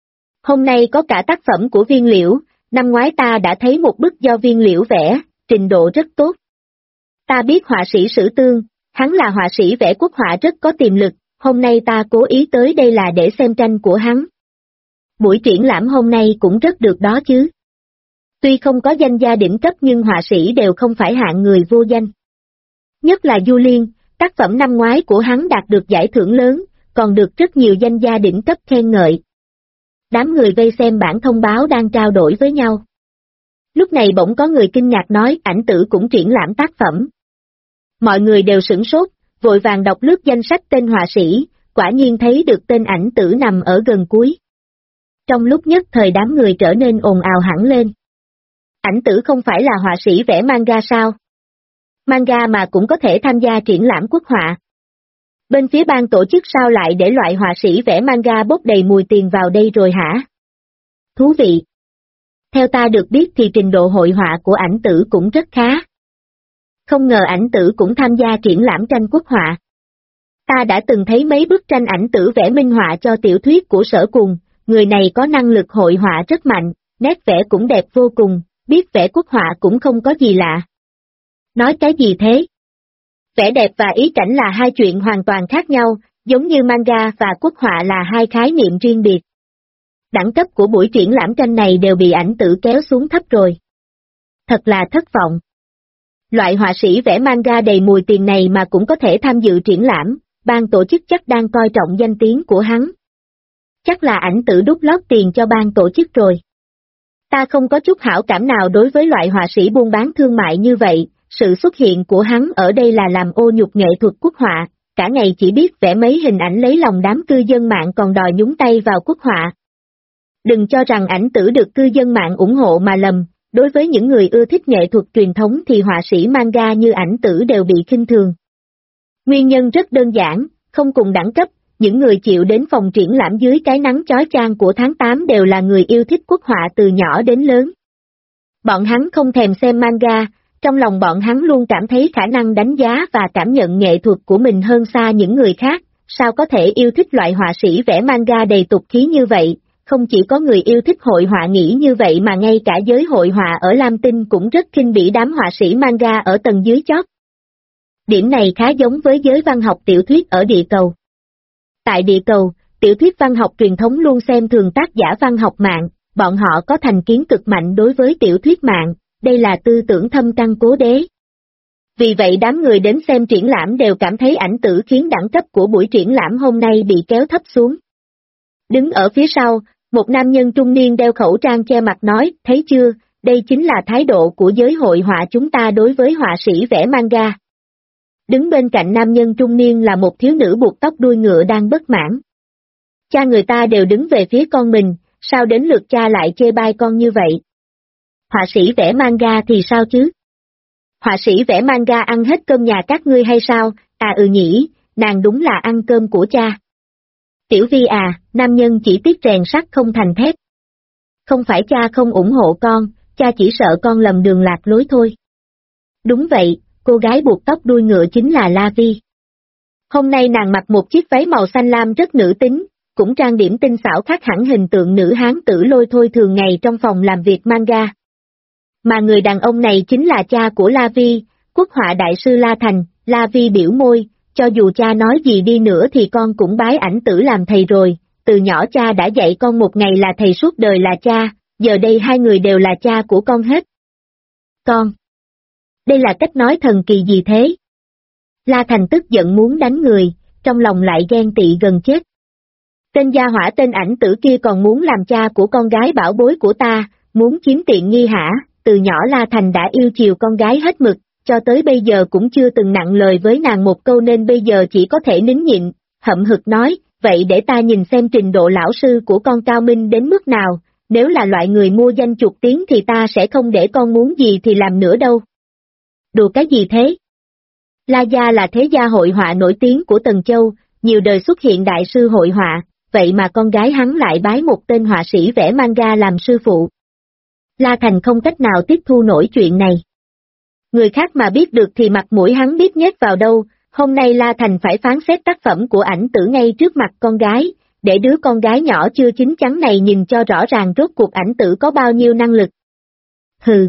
Hôm nay có cả tác phẩm của Viên Liễu, năm ngoái ta đã thấy một bức do Viên Liễu vẽ, trình độ rất tốt. Ta biết họa sĩ Sử Tương, hắn là họa sĩ vẽ quốc họa rất có tiềm lực, hôm nay ta cố ý tới đây là để xem tranh của hắn. Buổi triển lãm hôm nay cũng rất được đó chứ. Tuy không có danh gia đỉnh cấp nhưng họa sĩ đều không phải hạng người vô danh. Nhất là Du Liên, tác phẩm năm ngoái của hắn đạt được giải thưởng lớn, còn được rất nhiều danh gia đỉnh cấp khen ngợi. Đám người vây xem bản thông báo đang trao đổi với nhau. Lúc này bỗng có người kinh ngạc nói Ảnh Tử cũng triển lãm tác phẩm. Mọi người đều sửng sốt, vội vàng đọc lướt danh sách tên họa sĩ, quả nhiên thấy được tên Ảnh Tử nằm ở gần cuối. Trong lúc nhất thời đám người trở nên ồn ào hẳn lên. Ảnh Tử không phải là họa sĩ vẽ manga sao? Manga mà cũng có thể tham gia triển lãm quốc họa. Bên phía ban tổ chức sao lại để loại họa sĩ vẽ manga bốc đầy mùi tiền vào đây rồi hả? Thú vị. Theo ta được biết thì trình độ hội họa của Ảnh Tử cũng rất khá. Không ngờ Ảnh Tử cũng tham gia triển lãm tranh quốc họa. Ta đã từng thấy mấy bức tranh Ảnh Tử vẽ minh họa cho tiểu thuyết của Sở Cùng, người này có năng lực hội họa rất mạnh, nét vẽ cũng đẹp vô cùng, biết vẽ quốc họa cũng không có gì lạ. Nói cái gì thế? Vẽ đẹp và ý cảnh là hai chuyện hoàn toàn khác nhau, giống như manga và quốc họa là hai khái niệm riêng biệt. Đẳng cấp của buổi triển lãm tranh này đều bị Ảnh Tử kéo xuống thấp rồi. Thật là thất vọng. Loại họa sĩ vẽ manga đầy mùi tiền này mà cũng có thể tham dự triển lãm, ban tổ chức chắc đang coi trọng danh tiếng của hắn. Chắc là Ảnh Tử đút lót tiền cho ban tổ chức rồi. Ta không có chút hảo cảm nào đối với loại họa sĩ buôn bán thương mại như vậy, sự xuất hiện của hắn ở đây là làm ô nhục nghệ thuật quốc họa, cả ngày chỉ biết vẽ mấy hình ảnh lấy lòng đám cư dân mạng còn đòi nhúng tay vào quốc họa. Đừng cho rằng Ảnh Tử được cư dân mạng ủng hộ mà lầm, đối với những người ưa thích nghệ thuật truyền thống thì họa sĩ manga như Ảnh Tử đều bị khinh thường. Nguyên nhân rất đơn giản, không cùng đẳng cấp, những người chịu đến phòng triển lãm dưới cái nắng chói chang của tháng 8 đều là người yêu thích quốc họa từ nhỏ đến lớn. Bọn hắn không thèm xem manga, trong lòng bọn hắn luôn cảm thấy khả năng đánh giá và cảm nhận nghệ thuật của mình hơn xa những người khác, sao có thể yêu thích loại họa sĩ vẽ manga đầy tục khí như vậy, không chỉ có người yêu thích hội họa nghĩ như vậy mà ngay cả giới hội họa ở Lam Tinh cũng rất khinh bỉ đám họa sĩ manga ở tầng dưới chót. Điểm này khá giống với giới văn học tiểu thuyết ở địa cầu. Tại địa cầu, tiểu thuyết văn học truyền thống luôn xem thường tác giả văn học mạng, bọn họ có thành kiến cực mạnh đối với tiểu thuyết mạng, đây là tư tưởng thâm căn cố đế. Vì vậy đám người đến xem triển lãm đều cảm thấy Ảnh Tử khiến đẳng cấp của buổi triển lãm hôm nay bị kéo thấp xuống. Đứng ở phía sau, một nam nhân trung niên đeo khẩu trang che mặt nói, thấy chưa, đây chính là thái độ của giới hội họa chúng ta đối với họa sĩ vẽ manga. Đứng bên cạnh nam nhân trung niên là một thiếu nữ buộc tóc đuôi ngựa đang bất mãn. Cha người ta đều đứng về phía con mình, sao đến lượt cha lại chê bai con như vậy? Họa sĩ vẽ manga thì sao chứ? Họa sĩ vẽ manga ăn hết cơm nhà các ngươi hay sao? À nhỉ, nàng đúng là ăn cơm của cha. Tiểu Vi à, nam nhân chỉ tiếc rèn sắt không thành thép. Không phải cha không ủng hộ con, cha chỉ sợ con lầm đường lạc lối thôi. Đúng vậy, cô gái buộc tóc đuôi ngựa chính là La Vi. Hôm nay nàng mặc một chiếc váy màu xanh lam rất nữ tính, cũng trang điểm tinh xảo khác hẳn hình tượng nữ hán tử lôi thôi thường ngày trong phòng làm việc manga. Mà người đàn ông này chính là cha của La Vi, quốc họa đại sư La Thành. La Vi biểu môi, cho dù cha nói gì đi nữa thì con cũng bái Ảnh Tử làm thầy rồi, từ nhỏ cha đã dạy con một ngày là thầy suốt đời là cha, giờ đây hai người đều là cha của con hết. Con! Đây là cách nói thần kỳ gì thế? La Thành tức giận muốn đánh người, trong lòng lại ghen tị gần chết. Tên gia hỏa tên Ảnh Tử kia còn muốn làm cha của con gái bảo bối của ta, muốn chiếm tiện nghi hả? Từ nhỏ La Thành đã yêu chiều con gái hết mực, cho tới bây giờ cũng chưa từng nặng lời với nàng một câu nên bây giờ chỉ có thể nín nhịn, hậm hực nói, vậy để ta nhìn xem trình độ lão sư của con cao minh đến mức nào, nếu là loại người mua danh chuộc tiếng thì ta sẽ không để con muốn gì thì làm nữa đâu. Đùa cái gì thế? La Gia là thế gia hội họa nổi tiếng của Tần Châu, nhiều đời xuất hiện đại sư hội họa, vậy mà con gái hắn lại bái một tên họa sĩ vẽ manga làm sư phụ. La Thành không cách nào tiếp thu nổi chuyện này. Người khác mà biết được thì mặt mũi hắn biết nhét vào đâu, hôm nay La Thành phải phán xét tác phẩm của ảnh tử ngay trước mặt con gái, để đứa con gái nhỏ chưa chín chắn này nhìn cho rõ ràng rốt cuộc ảnh tử có bao nhiêu năng lực. Hừ.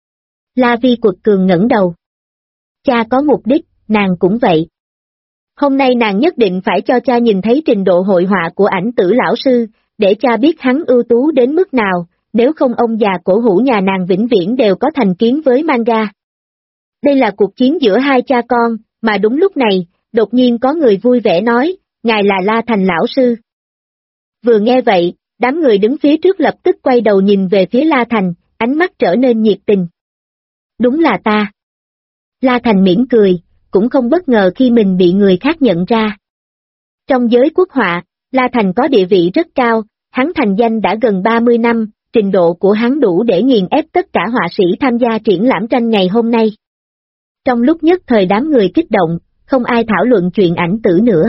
La Vi quật cường ngẩng đầu. Cha có mục đích, nàng cũng vậy. Hôm nay nàng nhất định phải cho cha nhìn thấy trình độ hội họa của ảnh tử lão sư, để cha biết hắn ưu tú đến mức nào, nếu không ông già cổ hủ nhà nàng vĩnh viễn đều có thành kiến với manga. Đây là cuộc chiến giữa hai cha con, mà đúng lúc này, đột nhiên có người vui vẻ nói, ngài là La Thành lão sư. Vừa nghe vậy, đám người đứng phía trước lập tức quay đầu nhìn về phía La Thành, ánh mắt trở nên nhiệt tình. Đúng là ta. La Thành mỉm cười, cũng không bất ngờ khi mình bị người khác nhận ra. Trong giới quốc họa, La Thành có địa vị rất cao, hắn thành danh đã gần 30 năm, trình độ của hắn đủ để nghiền ép tất cả họa sĩ tham gia triển lãm tranh ngày hôm nay. Trong lúc nhất thời đám người kích động, không ai thảo luận chuyện ảnh tử nữa.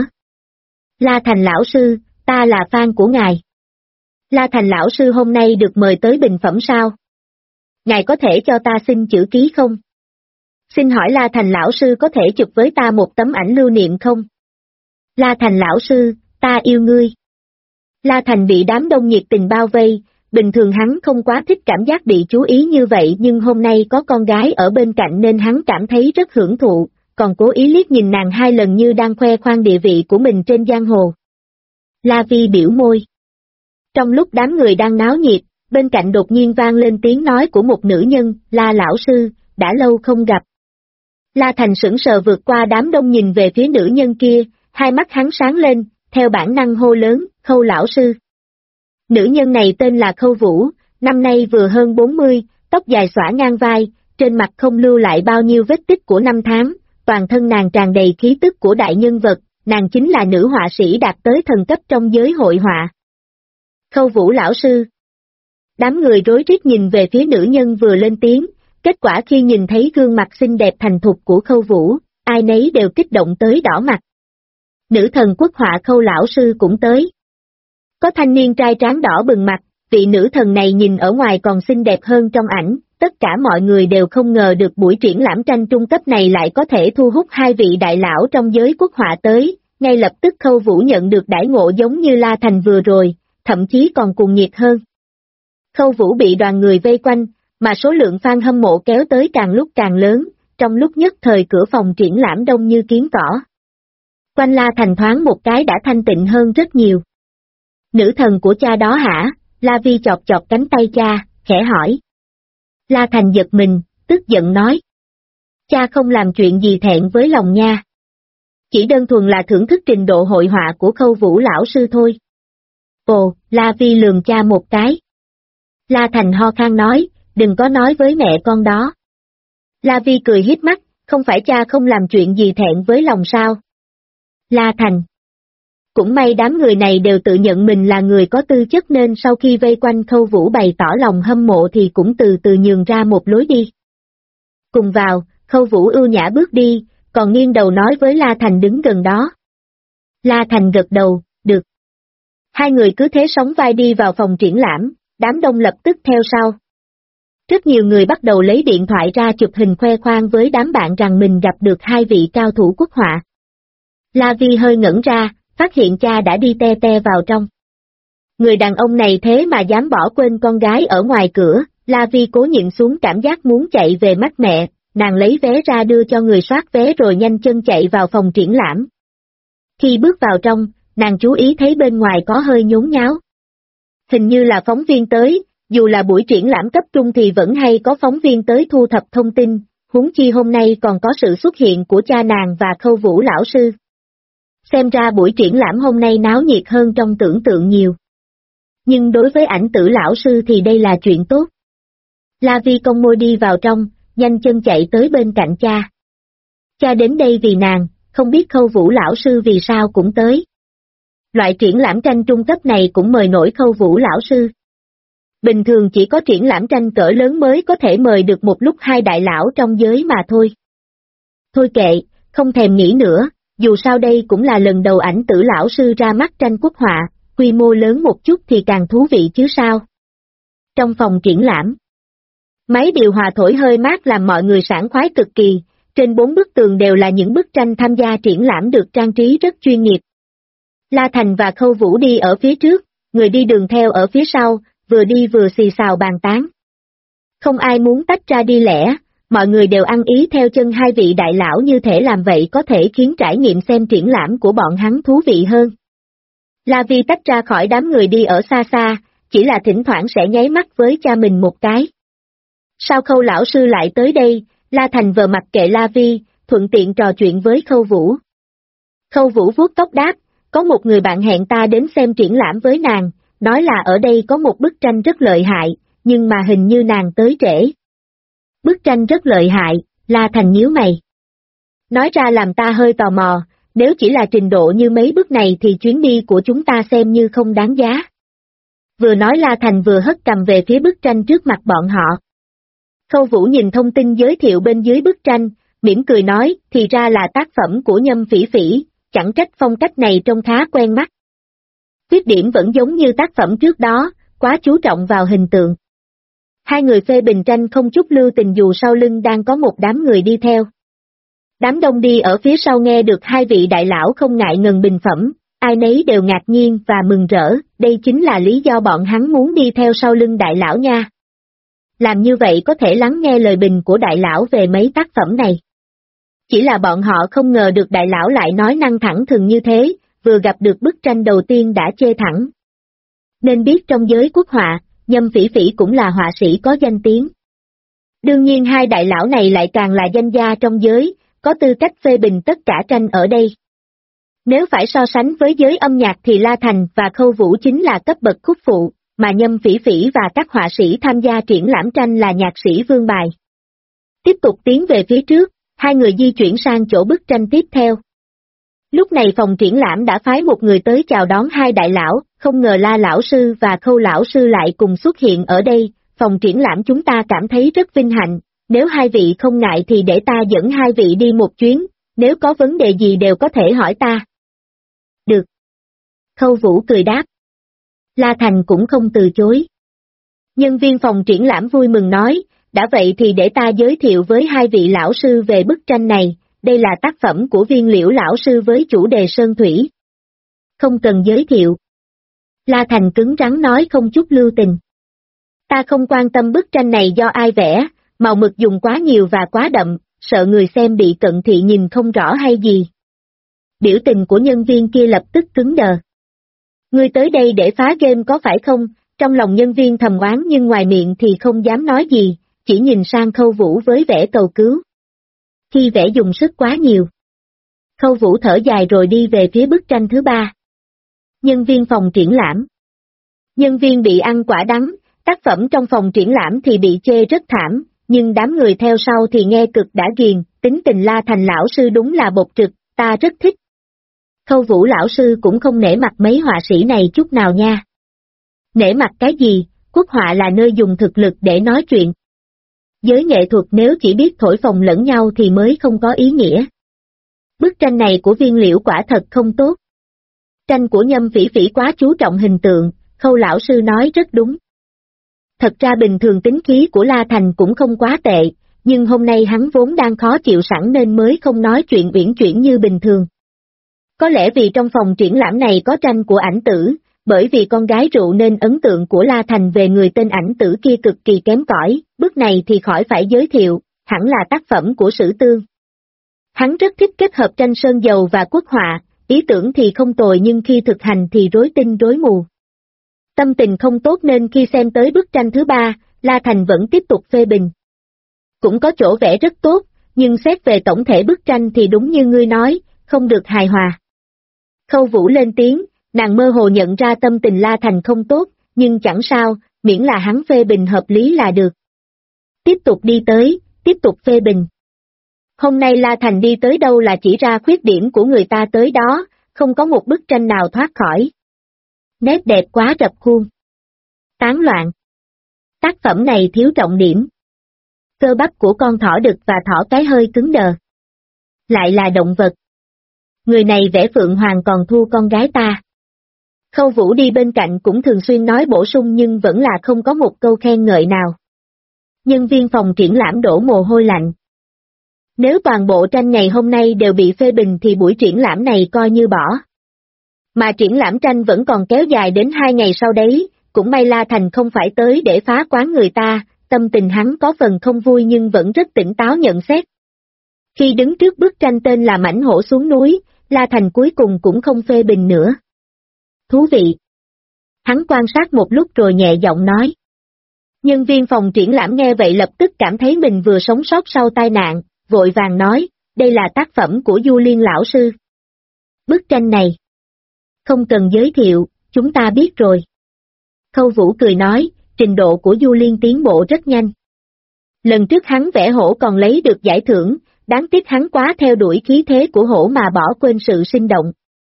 La Thành lão sư, ta là fan của ngài. La Thành lão sư hôm nay được mời tới bình phẩm sao? Ngài có thể cho ta xin chữ ký không? Xin hỏi La Thành lão sư có thể chụp với ta một tấm ảnh lưu niệm không? La Thành lão sư, ta yêu ngươi. La Thành bị đám đông nhiệt tình bao vây, bình thường hắn không quá thích cảm giác bị chú ý như vậy nhưng hôm nay có con gái ở bên cạnh nên hắn cảm thấy rất hưởng thụ, còn cố ý liếc nhìn nàng 2 lần như đang khoe khoang địa vị của mình trên giang hồ. La Vi biểu môi. Trong lúc đám người đang náo nhiệt, bên cạnh đột nhiên vang lên tiếng nói của một nữ nhân, La lão sư, đã lâu không gặp. La Thành sững sờ vượt qua đám đông nhìn về phía nữ nhân kia, hai mắt hắn sáng lên, theo bản năng hô lớn, Khâu lão sư. Nữ nhân này tên là Khâu Vũ, năm nay vừa hơn 40, tóc dài xõa ngang vai, trên mặt không lưu lại bao nhiêu vết tích của năm tháng, toàn thân nàng tràn đầy khí tức của đại nhân vật, nàng chính là nữ họa sĩ đạt tới thần cấp trong giới hội họa. Khâu Vũ lão sư. Đám người rối rít nhìn về phía nữ nhân vừa lên tiếng, kết quả khi nhìn thấy gương mặt xinh đẹp thành thục của Khâu Vũ, ai nấy đều kích động tới đỏ mặt. Nữ thần quốc họa Khâu lão sư cũng tới. Có thanh niên trai tráng đỏ bừng mặt, vị nữ thần này nhìn ở ngoài còn xinh đẹp hơn trong ảnh, tất cả mọi người đều không ngờ được buổi triển lãm tranh trung cấp này lại có thể thu hút 2 vị đại lão trong giới quốc họa tới, ngay lập tức Khâu Vũ nhận được đãi ngộ giống như La Thành vừa rồi, thậm chí còn cuồng nhiệt hơn. Khâu Vũ bị đoàn người vây quanh, mà số lượng fan hâm mộ kéo tới càng lúc càng lớn, trong lúc nhất thời cửa phòng triển lãm đông như kiến cỏ. Quanh La Thành thoáng một cái đã thanh tịnh hơn rất nhiều. Nữ thần của cha đó hả? La Vi chọt chọt cánh tay cha, khẽ hỏi. La Thành giật mình, tức giận nói. Cha không làm chuyện gì thẹn với lòng nha. Chỉ đơn thuần là thưởng thức trình độ hội họa của Khâu Vũ lão sư thôi. Ồ, La Vi lườm cha một cái. La Thành ho khan nói, đừng có nói với mẹ con đó. La Vi cười híp mắt, không phải cha không làm chuyện gì thẹn với lòng sao? La Thành. Cũng may đám người này đều tự nhận mình là người có tư chất nên sau khi vây quanh Khâu Vũ bày tỏ lòng hâm mộ thì cũng từ từ nhường ra một lối đi. Cùng vào, Khâu Vũ ưu nhã bước đi, còn nghiêng đầu nói với La Thành đứng gần đó. La Thành gật đầu, được. Hai người cứ thế sóng vai đi vào phòng triển lãm, đám đông lập tức theo sau. Rất nhiều người bắt đầu lấy điện thoại ra chụp hình khoe khoang với đám bạn rằng mình gặp được 2 vị cao thủ quốc họa. La Vi hơi ngẩn ra, phát hiện cha đã đi te te vào trong. Người đàn ông này thế mà dám bỏ quên con gái ở ngoài cửa, La Vi cố nhịn xuống cảm giác muốn chạy về mắt mẹ, nàng lấy vé ra đưa cho người soát vé rồi nhanh chân chạy vào phòng triển lãm. Khi bước vào trong, nàng chú ý thấy bên ngoài có hơi nhốn nháo. Hình như là phóng viên tới, dù là buổi triển lãm cấp trung thì vẫn hay có phóng viên tới thu thập thông tin, huống chi hôm nay còn có sự xuất hiện của cha nàng và Khâu Vũ lão sư. Xem ra buổi triển lãm hôm nay náo nhiệt hơn trong tưởng tượng nhiều. Nhưng đối với ảnh tử lão sư thì đây là chuyện tốt. La Vi cong môi đi vào trong, nhanh chân chạy tới bên cạnh cha. Cha đến đây vì nàng, không biết Khâu Vũ lão sư vì sao cũng tới. Loại triển lãm tranh trung cấp này cũng mời nổi Khâu Vũ lão sư. Bình thường chỉ có triển lãm tranh cỡ lớn mới có thể mời được một lúc 2 đại lão trong giới mà thôi. Thôi kệ, không thèm nghĩ nữa, dù sao đây cũng là lần đầu Ảnh Tử lão sư ra mắt tranh quốc họa, quy mô lớn một chút thì càng thú vị chứ sao. Trong phòng triển lãm, máy điều hòa thổi hơi mát làm mọi người sảng khoái cực kỳ, trên 4 bức tường đều là những bức tranh tham gia triển lãm được trang trí rất chuyên nghiệp. La Thành và Khâu Vũ đi ở phía trước, người đi đường theo ở phía sau, vừa đi vừa xì xào bàn tán. Không ai muốn tách ra đi lẻ, mọi người đều ăn ý theo chân hai vị đại lão, như thể làm vậy có thể khiến trải nghiệm xem triển lãm của bọn hắn thú vị hơn. La Vi tách ra khỏi đám người đi ở xa xa, chỉ là thỉnh thoảng sẽ nháy mắt với cha mình một cái. Sao Khâu lão sư lại tới đây? La Thành vờ mặc kệ La Vi, thuận tiện trò chuyện với Khâu Vũ. Khâu Vũ vuốt tóc đáp, có một người bạn hẹn ta đến xem triển lãm với nàng, nói là ở đây có một bức tranh rất lợi hại, nhưng mà hình như nàng tới trễ. Bức tranh rất lợi hại, La Thành nhíu mày. Nói ra làm ta hơi tò mò, nếu chỉ là trình độ như mấy bức này thì chuyến đi của chúng ta xem như không đáng giá. Vừa nói La Thành vừa hất cầm về phía bức tranh trước mặt bọn họ. Khâu Vũ nhìn thông tin giới thiệu bên dưới bức tranh, mỉm cười nói, thì ra là tác phẩm của Nhâm Phỉ Phỉ, chẳng trách phong cách này trông khá quen mắt. Khuyết điểm vẫn giống như tác phẩm trước đó, quá chú trọng vào hình tượng. Hai người phê bình tranh không chút lưu tình dù sau lưng đang có một đám người đi theo. Đám đông đi ở phía sau nghe được hai vị đại lão không ngại ngần bình phẩm, ai nấy đều ngạc nhiên và mừng rỡ, đây chính là lý do bọn hắn muốn đi theo sau lưng đại lão nha. Làm như vậy có thể lắng nghe lời bình của đại lão về mấy tác phẩm này. Chỉ là bọn họ không ngờ được đại lão lại nói năng thẳng thừng như thế, vừa gặp được bức tranh đầu tiên đã chê thẳng. Nên biết trong giới quốc họa, Nhâm Phỉ Phỉ cũng là họa sĩ có danh tiếng. Đương nhiên hai đại lão này lại càng là danh gia trong giới, có tư cách phê bình tất cả tranh ở đây. Nếu phải so sánh với giới âm nhạc thì La Thành và Khâu Vũ chính là cấp bậc khúc phụ, mà Nhâm Phỉ Phỉ và các họa sĩ tham gia triển lãm tranh là nhạc sĩ vương bài. Tiếp tục tiến về phía trước, hai người di chuyển sang chỗ bức tranh tiếp theo. Lúc này phòng triển lãm đã phái một người tới chào đón hai đại lão, không ngờ La lão sư và Khâu lão sư lại cùng xuất hiện ở đây, phòng triển lãm chúng ta cảm thấy rất vinh hạnh, nếu hai vị không ngại thì để ta dẫn hai vị đi một chuyến, nếu có vấn đề gì đều có thể hỏi ta. Được. Khâu Vũ cười đáp. La Thành cũng không từ chối. Nhân viên phòng triển lãm vui mừng nói, đã vậy thì để ta giới thiệu với hai vị lão sư về bức tranh này, đây là tác phẩm của Viên Liễu lão sư với chủ đề Sơn Thủy. Không cần giới thiệu. La Thành cứng rắn nói không chút lưu tình. Ta không quan tâm bức tranh này do ai vẽ, màu mực dùng quá nhiều và quá đậm, sợ người xem bị cận thị nhìn không rõ hay gì. Biểu tình của nhân viên kia lập tức cứng đờ. Ngươi tới đây để phá game có phải không? Trong lòng nhân viên thầm oán nhưng ngoài miệng thì không dám nói gì, chỉ nhìn sang Khâu Vũ với vẻ cầu cứu. Khi vẽ dùng sức quá nhiều. Khâu Vũ thở dài rồi đi về phía bức tranh thứ ba. Nhân viên phòng triển lãm. Nhân viên bị ăn quả đắng, tác phẩm trong phòng triển lãm thì bị chê rất thảm, nhưng đám người theo sau thì nghe cực đã ghiền, tính tình La Thành lão sư đúng là bộc trực, ta rất thích. Khâu Vũ lão sư cũng không nể mặt mấy họa sĩ này chút nào nha. Nể mặt cái gì, quốc họa là nơi dùng thực lực để nói chuyện. Giới nghệ thuật nếu chỉ biết thổi phồng lẫn nhau thì mới không có ý nghĩa. Bức tranh này của Viên Liễu quả thật không tốt. Tranh của Nhâm Phỉ Phỉ quá chú trọng hình tượng, Khâu lão sư nói rất đúng. Thật ra bình thường tính khí của La Thành cũng không quá tệ, nhưng hôm nay hắn vốn đang khó chịu sẵn nên mới không nói chuyện uyển chuyển như bình thường. Có lẽ vì trong phòng triển lãm này có tranh của Ảnh Tử, bởi vì con gái rượu nên ấn tượng của La Thành về người tên Ảnh Tử kia cực kỳ kém cỏi, bức này thì khỏi phải giới thiệu, hẳn là tác phẩm của Sử Tương. Hắn rất thích kết hợp tranh sơn dầu và quốc họa, ý tưởng thì không tồi nhưng khi thực hành thì rối tinh rối mù. Tâm tình không tốt nên khi xem tới bức tranh thứ ba, La Thành vẫn tiếp tục phê bình. Cũng có chỗ vẽ rất tốt, nhưng xét về tổng thể bức tranh thì đúng như ngươi nói, không được hài hòa. Khâu Vũ lên tiếng, nàng mơ hồ nhận ra tâm tình La Thành không tốt, nhưng chẳng sao, miễn là hắn phê bình hợp lý là được. Tiếp tục đi tới, tiếp tục phê bình. Hôm nay La Thành đi tới đâu là chỉ ra khuyết điểm của người ta tới đó, không có một bức tranh nào thoát khỏi. Nét đẹp quá rập khuôn. Tán loạn. Tác phẩm này thiếu trọng điểm. Cơ bắp của con thỏ đực và thỏ cái hơi cứng đờ. Lại là động vật. Người này vẽ phượng hoàng còn thua con gái ta. Khâu Vũ đi bên cạnh cũng thường xuyên nói bổ sung nhưng vẫn là không có một câu khen ngợi nào. Nhân viên phòng triển lãm đổ mồ hôi lạnh. Nếu toàn bộ tranh ngày hôm nay đều bị phê bình thì buổi triển lãm này coi như bỏ. Mà triển lãm tranh vẫn còn kéo dài đến 2 ngày sau đấy, cũng may La Thành không phải tới để phá quán người ta, tâm tình hắn có phần không vui nhưng vẫn rất tỉnh táo nhận xét. Khi đứng trước bức tranh tên là Mãnh hổ xuống núi, La Thành cuối cùng cũng không phê bình nữa. Thú vị. Hắn quan sát một lúc rồi nhẹ giọng nói. Nhân viên phòng triển lãm nghe vậy lập tức cảm thấy mình vừa sống sót sau tai nạn, vội vàng nói, đây là tác phẩm của Du Liên lão sư. Bức tranh này. Không cần giới thiệu, chúng ta biết rồi. Khâu Vũ cười nói, trình độ của Du Liên tiến bộ rất nhanh. Lần trước hắn vẽ hổ còn lấy được giải thưởng, đáng tiếc hắn quá theo đuổi khí thế của hổ mà bỏ quên sự sinh động.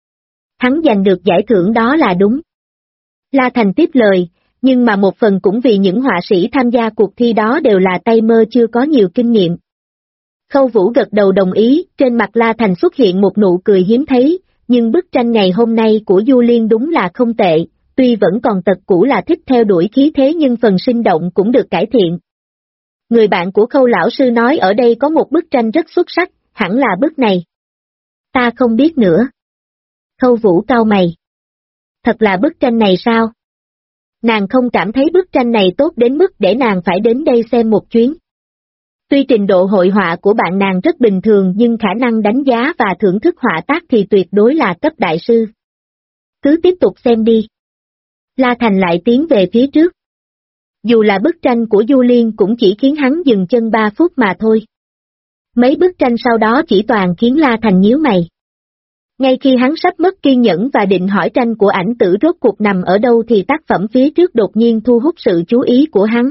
Hắn giành được giải thưởng đó là đúng. La Thành tiếp lời, nhưng mà một phần cũng vì những họa sĩ tham gia cuộc thi đó đều là tay mơ chưa có nhiều kinh nghiệm. Khâu Vũ gật đầu đồng ý, trên mặt La Thành xuất hiện một nụ cười hiếm thấy, nhưng bức tranh ngày hôm nay của Du Liên đúng là không tệ, tuy vẫn còn tật cũ là thích theo đuổi khí thế nhưng phần sinh động cũng được cải thiện. Người bạn của Khâu lão sư nói ở đây có một bức tranh rất xuất sắc, hẳn là bức này. Ta không biết nữa. Khâu Vũ cau mày. Thật là bức tranh này sao? Nàng không cảm thấy bức tranh này tốt đến mức để nàng phải đến đây xem một chuyến. Tuy trình độ hội họa của bạn nàng rất bình thường nhưng khả năng đánh giá và thưởng thức họa tác thì tuyệt đối là cấp đại sư. Cứ tiếp tục xem đi. La Thành lại tiến về phía trước. Dù là bức tranh của Du Liên cũng chỉ khiến hắn dừng chân 3 phút mà thôi. Mấy bức tranh sau đó chỉ toàn khiến La Thành nhíu mày. Ngay khi hắn sắp mất kiên nhẫn và định hỏi tranh của ảnh tử rốt cuộc nằm ở đâu thì tác phẩm phía trước đột nhiên thu hút sự chú ý của hắn.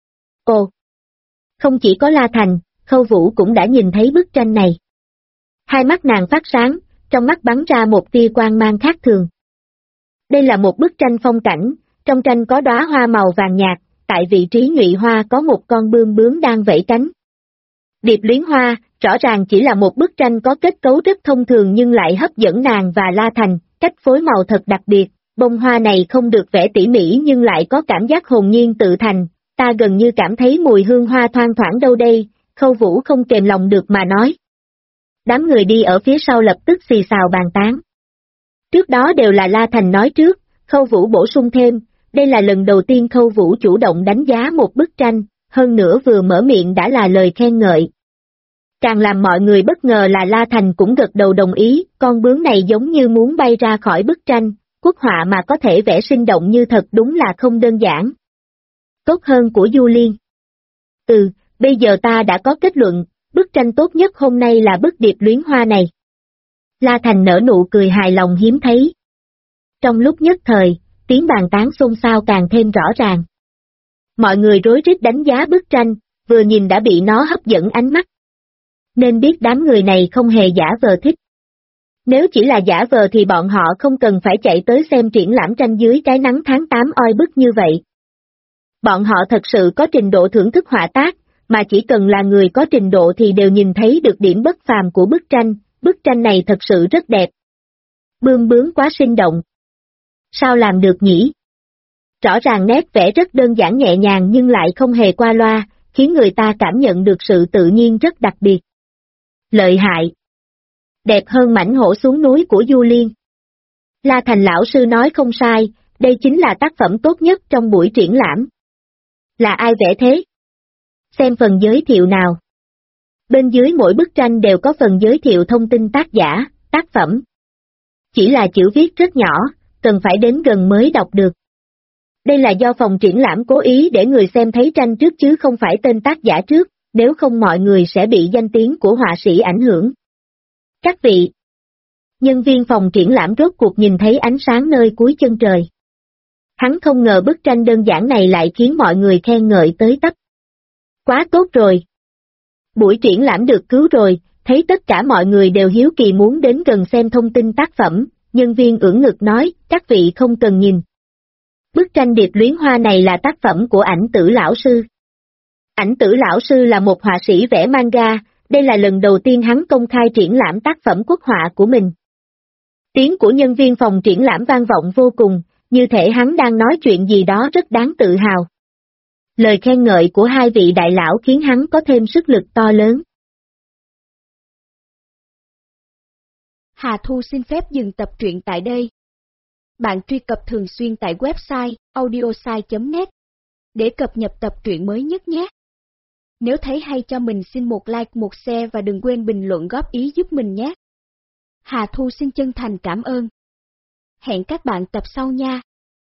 Ồ! Không chỉ có La Thành, Khâu Vũ cũng đã nhìn thấy bức tranh này. Hai mắt nàng phát sáng, trong mắt bắn ra một tia quang mang khác thường. Đây là một bức tranh phong cảnh, trong tranh có đóa hoa màu vàng nhạt, tại vị trí nhụy hoa có một con bươm bướm đang vẫy cánh. Điệp luyến hoa, rõ ràng chỉ là một bức tranh có kết cấu rất thông thường nhưng lại hấp dẫn nàng và La Thành, cách phối màu thật đặc biệt, bông hoa này không được vẽ tỉ mỉ nhưng lại có cảm giác hồn nhiên tự thành, ta gần như cảm thấy mùi hương hoa thoang thoảng đâu đây, Khâu Vũ không kềm lòng được mà nói. Đám người đi ở phía sau lập tức xì xào bàn tán. Trước đó đều là La Thành nói trước, Khâu Vũ bổ sung thêm, đây là lần đầu tiên Khâu Vũ chủ động đánh giá một bức tranh, hơn nữa vừa mở miệng đã là lời khen ngợi. Càng làm mọi người bất ngờ là La Thành cũng gật đầu đồng ý, con bướm này giống như muốn bay ra khỏi bức tranh, quốc họa mà có thể vẽ sinh động như thật đúng là không đơn giản. Tốt hơn của Du Liên. Bây giờ ta đã có kết luận, bức tranh tốt nhất hôm nay là bức điệp luyến hoa này. La Thành nở nụ cười hài lòng hiếm thấy. Trong lúc nhất thời, tiếng bàn tán xôn xao càng thêm rõ ràng. Mọi người rối rít đánh giá bức tranh, vừa nhìn đã bị nó hấp dẫn ánh mắt. Nên biết đám người này không hề giả vờ thích. Nếu chỉ là giả vờ thì bọn họ không cần phải chạy tới xem triển lãm tranh dưới cái nắng tháng 8 oi bức như vậy. Bọn họ thật sự có trình độ thưởng thức họa tác, mà chỉ cần là người có trình độ thì đều nhìn thấy được điểm bất phàm của bức tranh này thật sự rất đẹp. Bươm bướm quá sinh động. Sao làm được nhỉ? Rõ ràng nét vẽ rất đơn giản nhẹ nhàng nhưng lại không hề qua loa, khiến người ta cảm nhận được sự tự nhiên rất đặc biệt. Lợi hại. Đẹp hơn mãnh hổ xuống núi của Du Liên. La Thành lão sư nói không sai, đây chính là tác phẩm tốt nhất trong buổi triển lãm. Là ai vẽ thế? Xem phần giới thiệu nào. Bên dưới mỗi bức tranh đều có phần giới thiệu thông tin tác giả, tác phẩm. Chỉ là chữ viết rất nhỏ, cần phải đến gần mới đọc được. Đây là do phòng triển lãm cố ý để người xem thấy tranh trước chứ không phải tên tác giả trước, nếu không mọi người sẽ bị danh tiếng của họa sĩ ảnh hưởng. Các vị, nhân viên phòng triển lãm rốt cuộc nhìn thấy ánh sáng nơi cuối chân trời. Hắn không ngờ bức tranh đơn giản này lại khiến mọi người khen ngợi tới tấp. Quá tốt rồi. Buổi triển lãm được cứu rồi, thấy tất cả mọi người đều hiếu kỳ muốn đến gần xem thông tin tác phẩm, nhân viên ưỡn ngực nói, các vị không cần nhìn. Bức tranh điệp luyến hoa này là tác phẩm của ảnh tử lão sư. Ảnh tử lão sư là một họa sĩ vẽ manga, Đây là lần đầu tiên hắn công khai triển lãm tác phẩm quốc họa của mình. Tiếng của nhân viên phòng triển lãm vang vọng vô cùng, như thể hắn đang nói chuyện gì đó rất đáng tự hào. Lời khen ngợi của hai vị đại lão khiến hắn có thêm sức lực to lớn. Hà Thu xin phép dừng tập truyện tại đây. Bạn truy cập thường xuyên tại website audiosai.net để cập nhật tập truyện mới nhất nhé. Nếu thấy hay cho mình xin một like, một share và đừng quên bình luận góp ý giúp mình nhé. Hà Thu xin chân thành cảm ơn. Hẹn các bạn tập sau nha.